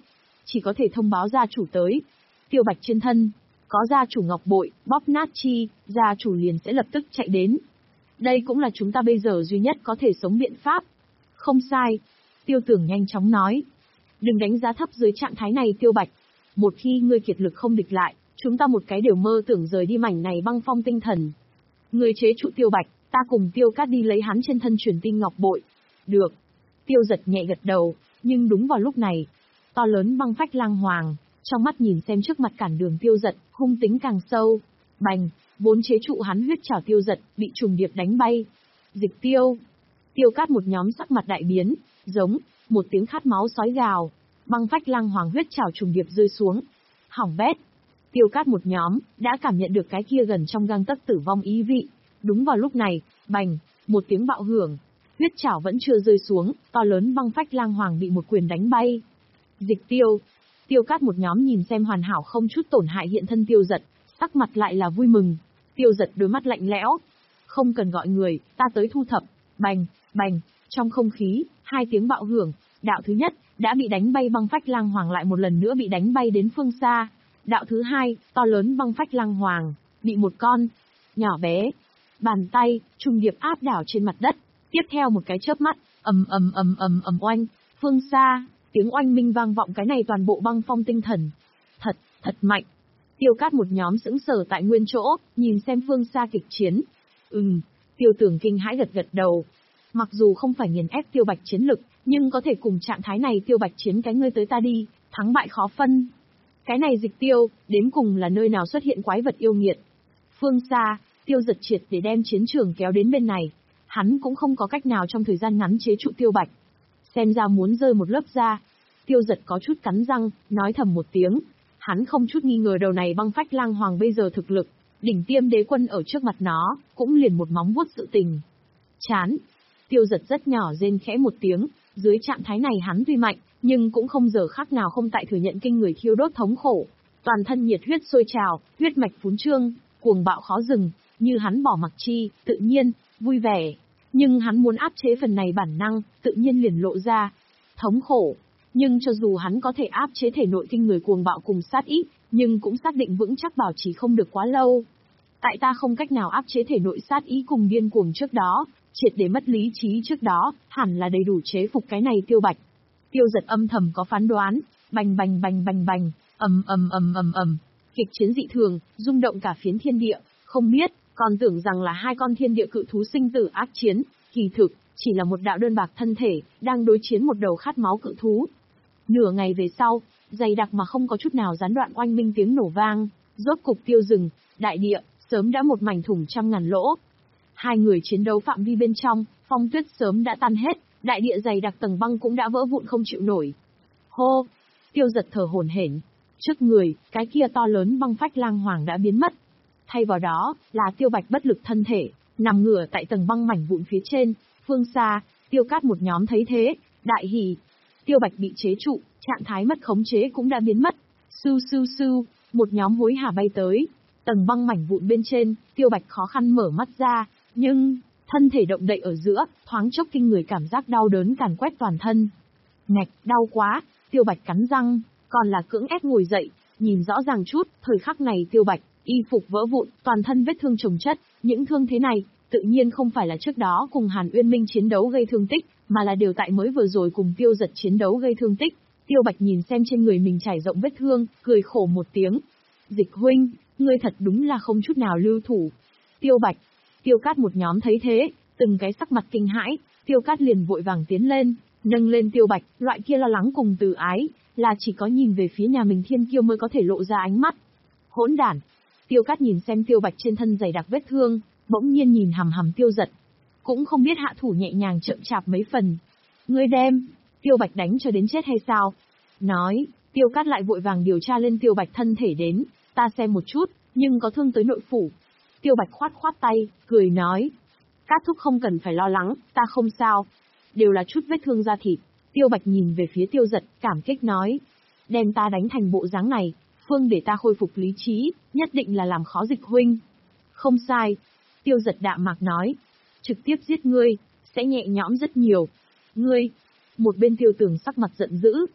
chỉ có thể thông báo gia chủ tới. Tiêu Bạch trên thân, có gia chủ ngọc bội, bóp nát chi, gia chủ liền sẽ lập tức chạy đến. Đây cũng là chúng ta bây giờ duy nhất có thể sống biện pháp. Không sai. Tiêu Tưởng nhanh chóng nói. Đừng đánh giá thấp dưới trạng thái này Tiêu Bạch. Một khi ngươi kiệt lực không địch lại, chúng ta một cái đều mơ tưởng rời đi mảnh này băng phong tinh thần. Ngươi chế trụ Tiêu Bạch, ta cùng Tiêu Cát đi lấy hắn trên thân truyền tinh ngọc bội. Được. Tiêu Giật nhẹ gật đầu, nhưng đúng vào lúc này, to lớn băng phách lang hoàng, trong mắt nhìn xem trước mặt cản đường Tiêu Giật, hung tính càng sâu. Bành, vốn chế trụ hắn huyết trảo Tiêu Giật, bị trùng điệp đánh bay. Dịch tiêu. Tiêu Cát một nhóm sắc mặt đại biến, giống, một tiếng khát máu sói gào. Băng phách lang hoàng huyết trảo trùng điệp rơi xuống. Hỏng bét. Tiêu Cát một nhóm, đã cảm nhận được cái kia gần trong gang tấc tử vong ý vị. Đúng vào lúc này, bành, một tiếng bạo hưởng. Huyết trảo vẫn chưa rơi xuống, to lớn băng phách lang hoàng bị một quyền đánh bay. Dịch tiêu. Tiêu Cát một nhóm nhìn xem hoàn hảo không chút tổn hại hiện thân Tiêu Giật, sắc mặt lại là vui mừng. Tiêu Giật đôi mắt lạnh lẽo. Không cần gọi người, ta tới thu thập. Bành, bành, trong không khí, hai tiếng bạo hưởng, đạo thứ nhất, đã bị đánh bay băng phách lang hoàng lại một lần nữa bị đánh bay đến phương xa. Đạo thứ hai, to lớn băng phách lang hoàng, bị một con, nhỏ bé, bàn tay, trùng điệp áp đảo trên mặt đất. Tiếp theo một cái chớp mắt, ầm ầm ầm ầm ầm oanh, phương xa, tiếng oanh minh vang vọng cái này toàn bộ băng phong tinh thần. Thật, thật mạnh. Tiêu Cát một nhóm sững sờ tại nguyên chỗ, nhìn xem phương xa kịch chiến. Ừm, Tiêu Tưởng kinh hãi gật gật đầu. Mặc dù không phải nghiền ép Tiêu Bạch chiến lực, nhưng có thể cùng trạng thái này Tiêu Bạch chiến cái ngươi tới ta đi, thắng bại khó phân. Cái này dịch tiêu, đến cùng là nơi nào xuất hiện quái vật yêu nghiệt. Phương xa, Tiêu Giật triệt để đem chiến trường kéo đến bên này. Hắn cũng không có cách nào trong thời gian ngắn chế trụ Tiêu Bạch. Xem ra muốn rơi một lớp da. Tiêu Giật có chút cắn răng, nói thầm một tiếng. Hắn không chút nghi ngờ đầu này băng phách lang hoàng bây giờ thực lực, đỉnh tiêm đế quân ở trước mặt nó, cũng liền một móng vuốt sự tình. Chán. Tiêu Giật rất nhỏ rên khẽ một tiếng, dưới trạng thái này hắn tuy mạnh, nhưng cũng không giờ khác nào không tại thừa nhận kinh người thiêu đốt thống khổ. Toàn thân nhiệt huyết sôi trào, huyết mạch phún trương, cuồng bạo khó dừng, như hắn bỏ mặc chi, tự nhiên, vui vẻ. Nhưng hắn muốn áp chế phần này bản năng, tự nhiên liền lộ ra. Thống khổ. Nhưng cho dù hắn có thể áp chế thể nội kinh người cuồng bạo cùng sát ý, nhưng cũng xác định vững chắc bảo trì không được quá lâu. Tại ta không cách nào áp chế thể nội sát ý cùng điên cuồng trước đó, triệt để mất lý trí trước đó, hẳn là đầy đủ chế phục cái này Tiêu Bạch. Tiêu Giật âm thầm có phán đoán, bành bành bành bành bành, ầm ầm ầm ầm ầm, kịch chiến dị thường, rung động cả phiến thiên địa, không biết, còn tưởng rằng là hai con thiên địa cự thú sinh tử ác chiến, kỳ thực, chỉ là một đạo đơn bạc thân thể, đang đối chiến một đầu khát máu cự thú. Nửa ngày về sau, dày đặc mà không có chút nào gián đoạn oanh minh tiếng nổ vang, rốt cục tiêu rừng, đại địa, sớm đã một mảnh thủng trăm ngàn lỗ. Hai người chiến đấu phạm vi bên trong, phong tuyết sớm đã tan hết, đại địa dày đặc tầng băng cũng đã vỡ vụn không chịu nổi. Hô! Tiêu Giật thở hổn hển. Trước người, cái kia to lớn băng phách lang hoàng đã biến mất. Thay vào đó, là Tiêu Bạch bất lực thân thể, nằm ngửa tại tầng băng mảnh vụn phía trên, phương xa, Tiêu Cát một nhóm thấy thế, đại hỉ. Tiêu Bạch bị chế trụ, trạng thái mất khống chế cũng đã biến mất. Sưu sưu sưu, một nhóm hối hả bay tới. Tầng băng mảnh vụn bên trên, Tiêu Bạch khó khăn mở mắt ra, nhưng, thân thể động đậy ở giữa, thoáng chốc kinh người cảm giác đau đớn càn quét toàn thân. Ngạch, đau quá, Tiêu Bạch cắn răng, còn là cưỡng ép ngồi dậy, nhìn rõ ràng chút, thời khắc này Tiêu Bạch, y phục vỡ vụn, toàn thân vết thương chồng chất, những thương thế này, tự nhiên không phải là trước đó cùng Hàn Uyên Minh chiến đấu gây thương tích, mà là đều tại mới vừa rồi cùng Tiêu Giật chiến đấu gây thương tích. Tiêu Bạch nhìn xem trên người mình trải rộng vết thương, cười khổ một tiếng. Dịch huynh, ngươi thật đúng là không chút nào lưu thủ. Tiêu Bạch, Tiêu Cát một nhóm thấy thế, từng cái sắc mặt kinh hãi, Tiêu Cát liền vội vàng tiến lên, nâng lên Tiêu Bạch, loại kia lo lắng cùng từ ái, là chỉ có nhìn về phía nhà mình thiên kiêu mới có thể lộ ra ánh mắt. Hỗn đản. Tiêu Cát nhìn xem Tiêu Bạch trên thân dày đặc vết thương, bỗng nhiên nhìn hằm hằm Tiêu Giật. Cũng không biết hạ thủ nhẹ nhàng chậm chạp mấy phần. Ngươi đem, Tiêu Bạch đánh cho đến chết hay sao? Nói, Tiêu Cát lại vội vàng điều tra lên Tiêu Bạch thân thể đến, ta xem một chút, nhưng có thương tới nội phủ. Tiêu Bạch khoát khoát tay, cười nói. Cát thúc không cần phải lo lắng, ta không sao. Đều là chút vết thương da thịt. Tiêu Bạch nhìn về phía Tiêu Giật, cảm kích nói. Đem ta đánh thành bộ dáng này, phương để ta khôi phục lý trí, nhất định là làm khó Dịch huynh. Không sai. Tiêu Giật đạm mạc nói. Trực tiếp giết ngươi, sẽ nhẹ nhõm rất nhiều. Ngươi, một bên Tiêu Tưởng sắc mặt giận dữ.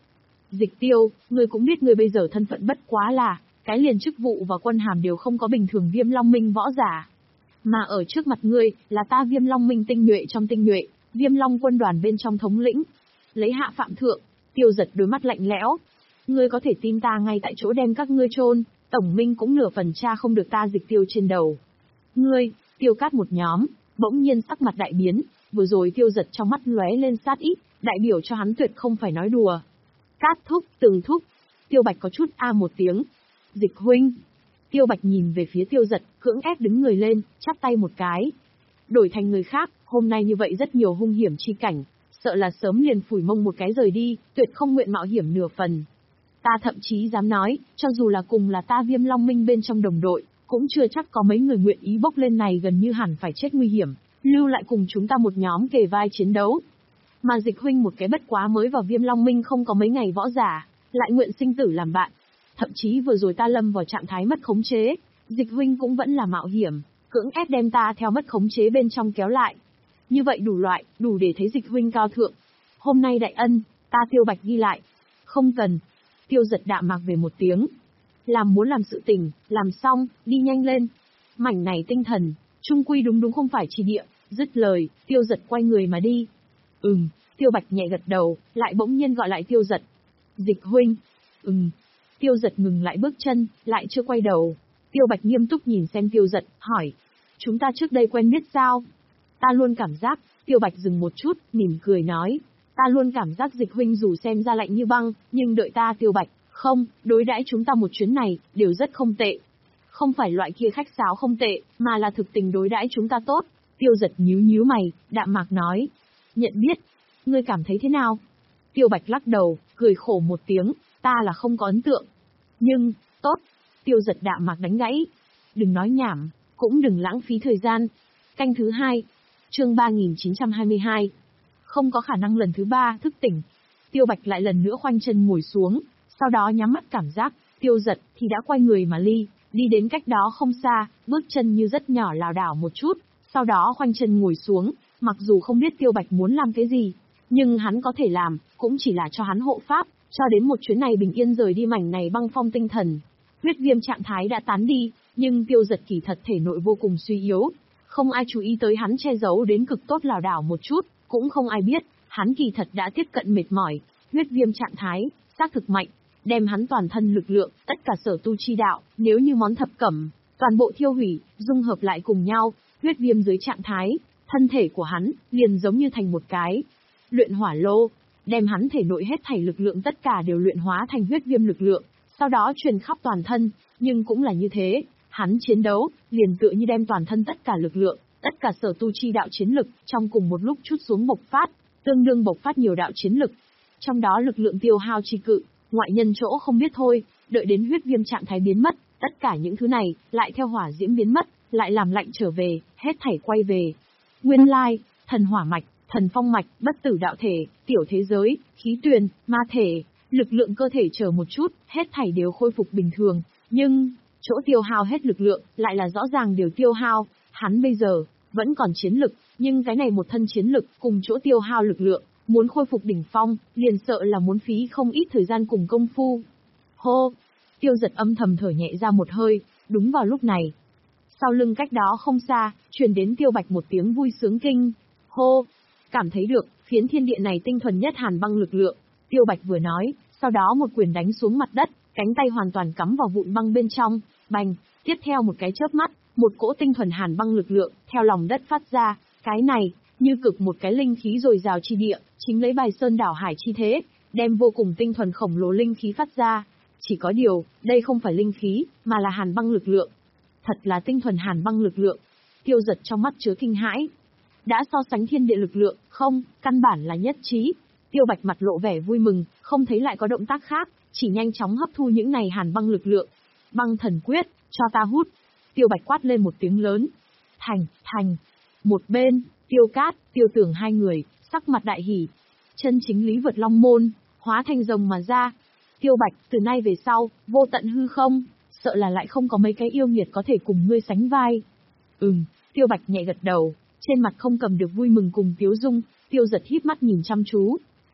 Dịch Tiêu, ngươi cũng biết ngươi bây giờ thân phận bất quá là, cái liền chức vụ và quân hàm đều không có bình thường Viêm Long Minh võ giả. Mà ở trước mặt ngươi, là ta Viêm Long Minh tinh nhuệ trong tinh nhuệ, Viêm Long quân đoàn bên trong thống lĩnh. Lấy hạ phạm thượng, Tiêu Giật đôi mắt lạnh lẽo. Ngươi có thể tin ta ngay tại chỗ đem các ngươi chôn, Tổng Minh cũng nửa phần tra không được ta Dịch Tiêu trên đầu. Ngươi, Tiêu Cát một nhóm, bỗng nhiên sắc mặt đại biến, vừa rồi Tiêu Giật trong mắt lóe lên sát ý, đại biểu cho hắn tuyệt không phải nói đùa. Cát thúc, Từng thúc, Tiêu Bạch có chút a một tiếng. Dịch huynh. Tiêu Bạch nhìn về phía Tiêu Giật, cưỡng ép đứng người lên, chắp tay một cái. Đổi thành người khác, hôm nay như vậy rất nhiều hung hiểm chi cảnh, sợ là sớm liền phủi mông một cái rời đi, tuyệt không nguyện mạo hiểm nửa phần. Ta thậm chí dám nói, cho dù là cùng là ta Viêm Long Minh bên trong đồng đội, cũng chưa chắc có mấy người nguyện ý bốc lên này gần như hẳn phải chết nguy hiểm, lưu lại cùng chúng ta một nhóm kề vai chiến đấu. Mà Dịch huynh một cái bất quá mới vào Viêm Long Minh không có mấy ngày võ giả, lại nguyện sinh tử làm bạn. Thậm chí vừa rồi ta lâm vào trạng thái mất khống chế, Dịch huynh cũng vẫn là mạo hiểm, cưỡng ép đem ta theo mất khống chế bên trong kéo lại. Như vậy đủ loại, đủ để thấy Dịch huynh cao thượng. Hôm nay đại ân, ta Tiêu Bạch ghi lại. Không cần. Tiêu Giật đạm mạc về một tiếng. Làm muốn làm sự tình, làm xong, đi nhanh lên. Mảnh này tinh thần, trung quy đúng đúng không phải chỉ địa. Dứt lời, Tiêu Giật quay người mà đi. Ừm, Tiêu Bạch nhẹ gật đầu, lại bỗng nhiên gọi lại Tiêu Giật. Dịch huynh. Ừm. Tiêu Giật ngừng lại bước chân, lại chưa quay đầu. Tiêu Bạch nghiêm túc nhìn xem Tiêu Giật, hỏi. Chúng ta trước đây quen biết sao? Ta luôn cảm giác, Tiêu Bạch dừng một chút, mỉm cười nói. Ta luôn cảm giác Dịch huynh dù xem ra lạnh như băng, nhưng đợi ta Tiêu Bạch, không, đối đãi chúng ta một chuyến này, đều rất không tệ. Không phải loại kia khách sáo không tệ, mà là thực tình đối đãi chúng ta tốt. Tiêu Giật nhíu nhíu mày, đạm mạc nói. Nhận biết. Ngươi cảm thấy thế nào? Tiêu Bạch lắc đầu, cười khổ một tiếng, ta là không có ấn tượng. Nhưng, tốt. Tiêu Giật đạm mạc đánh gãy. Đừng nói nhảm, cũng đừng lãng phí thời gian. Canh thứ hai. Chương ba nghìn chín trăm hai mươi hai. Không có khả năng lần thứ ba thức tỉnh. Tiêu Bạch lại lần nữa khoanh chân ngồi xuống, sau đó nhắm mắt cảm giác, Tiêu Giật thì đã quay người mà ly, đi đến cách đó không xa, bước chân như rất nhỏ lảo đảo một chút, sau đó khoanh chân ngồi xuống, mặc dù không biết Tiêu Bạch muốn làm cái gì, nhưng hắn có thể làm, cũng chỉ là cho hắn hộ pháp, cho đến một chuyến này bình yên rời đi mảnh này băng phong tinh thần. Huyết viêm trạng thái đã tán đi, nhưng Tiêu Giật kỳ thật thể nội vô cùng suy yếu, không ai chú ý tới hắn che giấu đến cực tốt lảo đảo một chút, cũng không ai biết, hắn kỳ thật đã tiếp cận mệt mỏi, huyết viêm trạng thái, xác thực mạnh, đem hắn toàn thân lực lượng, tất cả sở tu chi đạo, nếu như món thập cẩm, toàn bộ thiêu hủy, dung hợp lại cùng nhau, huyết viêm dưới trạng thái, thân thể của hắn, liền giống như thành một cái luyện hỏa lô, đem hắn thể nội hết thảy lực lượng tất cả đều luyện hóa thành huyết viêm lực lượng, sau đó truyền khắp toàn thân, nhưng cũng là như thế, hắn chiến đấu, liền tựa như đem toàn thân tất cả lực lượng, tất cả sở tu chi đạo chiến lực, trong cùng một lúc chút xuống bộc phát, tương đương bộc phát nhiều đạo chiến lực. Trong đó lực lượng tiêu hao chi cự, ngoại nhân chỗ không biết thôi, đợi đến huyết viêm trạng thái biến mất, tất cả những thứ này, lại theo hỏa diễm biến mất, lại làm lạnh trở về, hết thảy quay về. Nguyên lai, thần hỏa mạch, thần phong mạch, bất tử đạo thể, tiểu thế giới, khí tuyền, ma thể, lực lượng cơ thể chờ một chút, hết thảy đều khôi phục bình thường, nhưng, chỗ tiêu hao hết lực lượng, lại là rõ ràng đều tiêu hao, hắn bây giờ, vẫn còn chiến lực, nhưng cái này một thân chiến lực, cùng chỗ tiêu hao lực lượng, muốn khôi phục đỉnh phong, liền sợ là muốn phí không ít thời gian cùng công phu. Hô! Tiêu Giật âm thầm thở nhẹ ra một hơi, đúng vào lúc này. Sau lưng cách đó không xa, truyền đến Tiêu Bạch một tiếng vui sướng kinh. Hô! Cảm thấy được, phiến thiên địa này tinh thuần nhất hàn băng lực lượng. Tiêu Bạch vừa nói, sau đó một quyền đánh xuống mặt đất, cánh tay hoàn toàn cắm vào vụn băng bên trong, bành, tiếp theo một cái chớp mắt, một cỗ tinh thuần hàn băng lực lượng, theo lòng đất phát ra, cái này, như cực một cái linh khí dồi dào chi địa, chính lấy bài sơn đảo hải chi thế, đem vô cùng tinh thuần khổng lồ linh khí phát ra. Chỉ có điều, đây không phải linh khí, mà là hàn băng lực lượng. Thật là tinh thuần hàn băng lực lượng. Tiêu Giật trong mắt chứa kinh hãi. Đã so sánh thiên địa lực lượng, không, căn bản là nhất trí. Tiêu Bạch mặt lộ vẻ vui mừng, không thấy lại có động tác khác, chỉ nhanh chóng hấp thu những này hàn băng lực lượng. Băng thần quyết, cho ta hút. Tiêu Bạch quát lên một tiếng lớn. Thành, thành. Một bên, Tiêu Cát, Tiêu Tưởng hai người, sắc mặt đại hỉ. Chân chính lý vượt long môn, hóa thành rồng mà ra. Tiêu Bạch, từ nay về sau, vô tận hư không, sợ là lại không có mấy cái yêu nghiệt có thể cùng ngươi sánh vai. Ừm, Tiêu Bạch nhẹ gật đầu, trên mặt không cầm được vui mừng cùng tiếu dung. Tiêu Giật híp mắt nhìn chăm chú.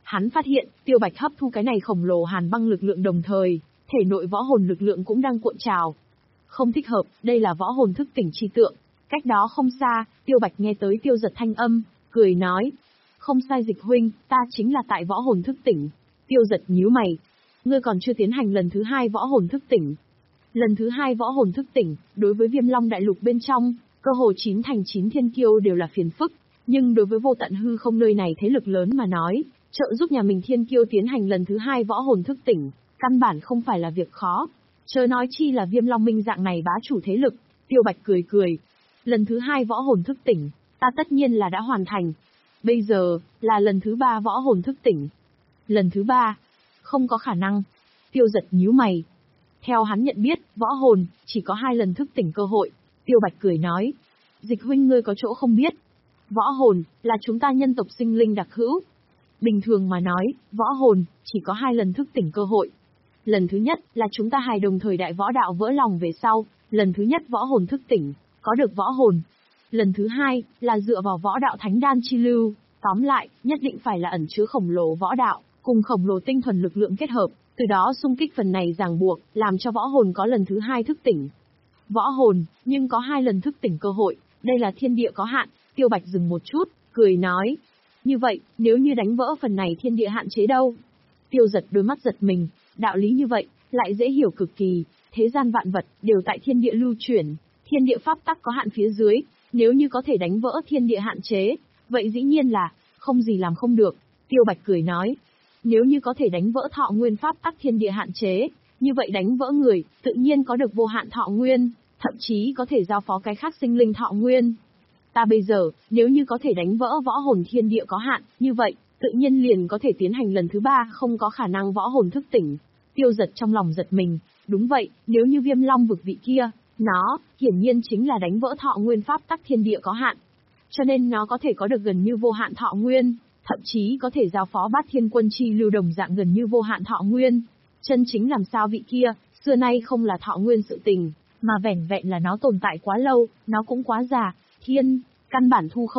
Hắn phát hiện, Tiêu Bạch hấp thu cái này khổng lồ hàn băng lực lượng đồng thời, thể nội võ hồn lực lượng cũng đang cuộn trào. Không thích hợp, đây là võ hồn thức tỉnh chi tượng. Cách đó không xa, Tiêu Bạch nghe tới Tiêu Giật thanh âm, cười nói. Không sai Dịch huynh, ta chính là tại võ hồn thức tỉnh. Tiêu Giật nhíu mày. Ngươi còn chưa tiến hành lần thứ hai võ hồn thức tỉnh. Lần thứ hai võ hồn thức tỉnh, đối với Viêm Long đại lục bên trong, cơ hồ chín thành chín thiên kiêu đều là phiền phức. Nhưng đối với Vô Tận Hư Không nơi này thế lực lớn mà nói, trợ giúp nhà mình thiên kiêu tiến hành lần thứ hai võ hồn thức tỉnh, căn bản không phải là việc khó. Chớ nói chi là Viêm Long Minh dạng này bá chủ thế lực. Tiêu Bạch cười cười. Lần thứ hai võ hồn thức tỉnh, ta tất nhiên là đã hoàn thành. Bây giờ, là lần thứ ba võ hồn thức tỉnh. Lần thứ ba, không có khả năng. Tiêu Giật nhíu mày. Theo hắn nhận biết, võ hồn, chỉ có hai lần thức tỉnh cơ hội. Tiêu Bạch cười nói. Dịch huynh ngươi có chỗ không biết. Võ hồn, là chúng ta nhân tộc sinh linh đặc hữu. Bình thường mà nói, võ hồn, chỉ có hai lần thức tỉnh cơ hội. Lần thứ nhất, là chúng ta hài đồng thời đại võ đạo vỡ lòng về sau, lần thứ nhất võ hồn thức tỉnh, có được võ hồn. Lần thứ hai, là dựa vào võ đạo thánh đan chi lưu, tóm lại, nhất định phải là ẩn chứa khổng lồ võ đạo, cùng khổng lồ tinh thuần lực lượng kết hợp, từ đó xung kích phần này ràng buộc, làm cho võ hồn có lần thứ hai thức tỉnh. Võ hồn, nhưng có hai lần thức tỉnh cơ hội, đây là thiên địa có hạn. Tiêu Bạch dừng một chút, cười nói. Như vậy, nếu như đánh vỡ phần này thiên địa hạn chế đâu? Tiêu Giật đôi mắt giật mình, đạo lý như vậy, lại dễ hiểu cực kỳ, thế gian vạn vật, đều tại thiên địa lưu chuyển, thiên địa pháp tắc có hạn phía dưới, nếu như có thể đánh vỡ thiên địa hạn chế, vậy dĩ nhiên là, không gì làm không được. Tiêu Bạch cười nói, nếu như có thể đánh vỡ thọ nguyên pháp tắc thiên địa hạn chế, như vậy đánh vỡ người, tự nhiên có được vô hạn thọ nguyên, thậm chí có thể giao phó cái khác sinh linh thọ nguyên. Ta bây giờ, nếu như có thể đánh vỡ võ hồn thiên địa có hạn, như vậy, tự nhiên liền có thể tiến hành lần thứ ba, không có khả năng võ hồn thức tỉnh. Tiêu Giật trong lòng giật mình, đúng vậy, nếu như Viêm Long vực vị kia, nó, hiển nhiên chính là đánh vỡ thọ nguyên pháp tắc thiên địa có hạn. Cho nên nó có thể có được gần như vô hạn thọ nguyên, thậm chí có thể giao phó Bát Thiên Quân chi lưu đồng dạng gần như vô hạn thọ nguyên. Chân chính làm sao vị kia, xưa nay không là thọ nguyên sự tình, mà vẻn vẹn là nó tồn tại quá lâu, nó cũng quá già, thiên, căn bản thu không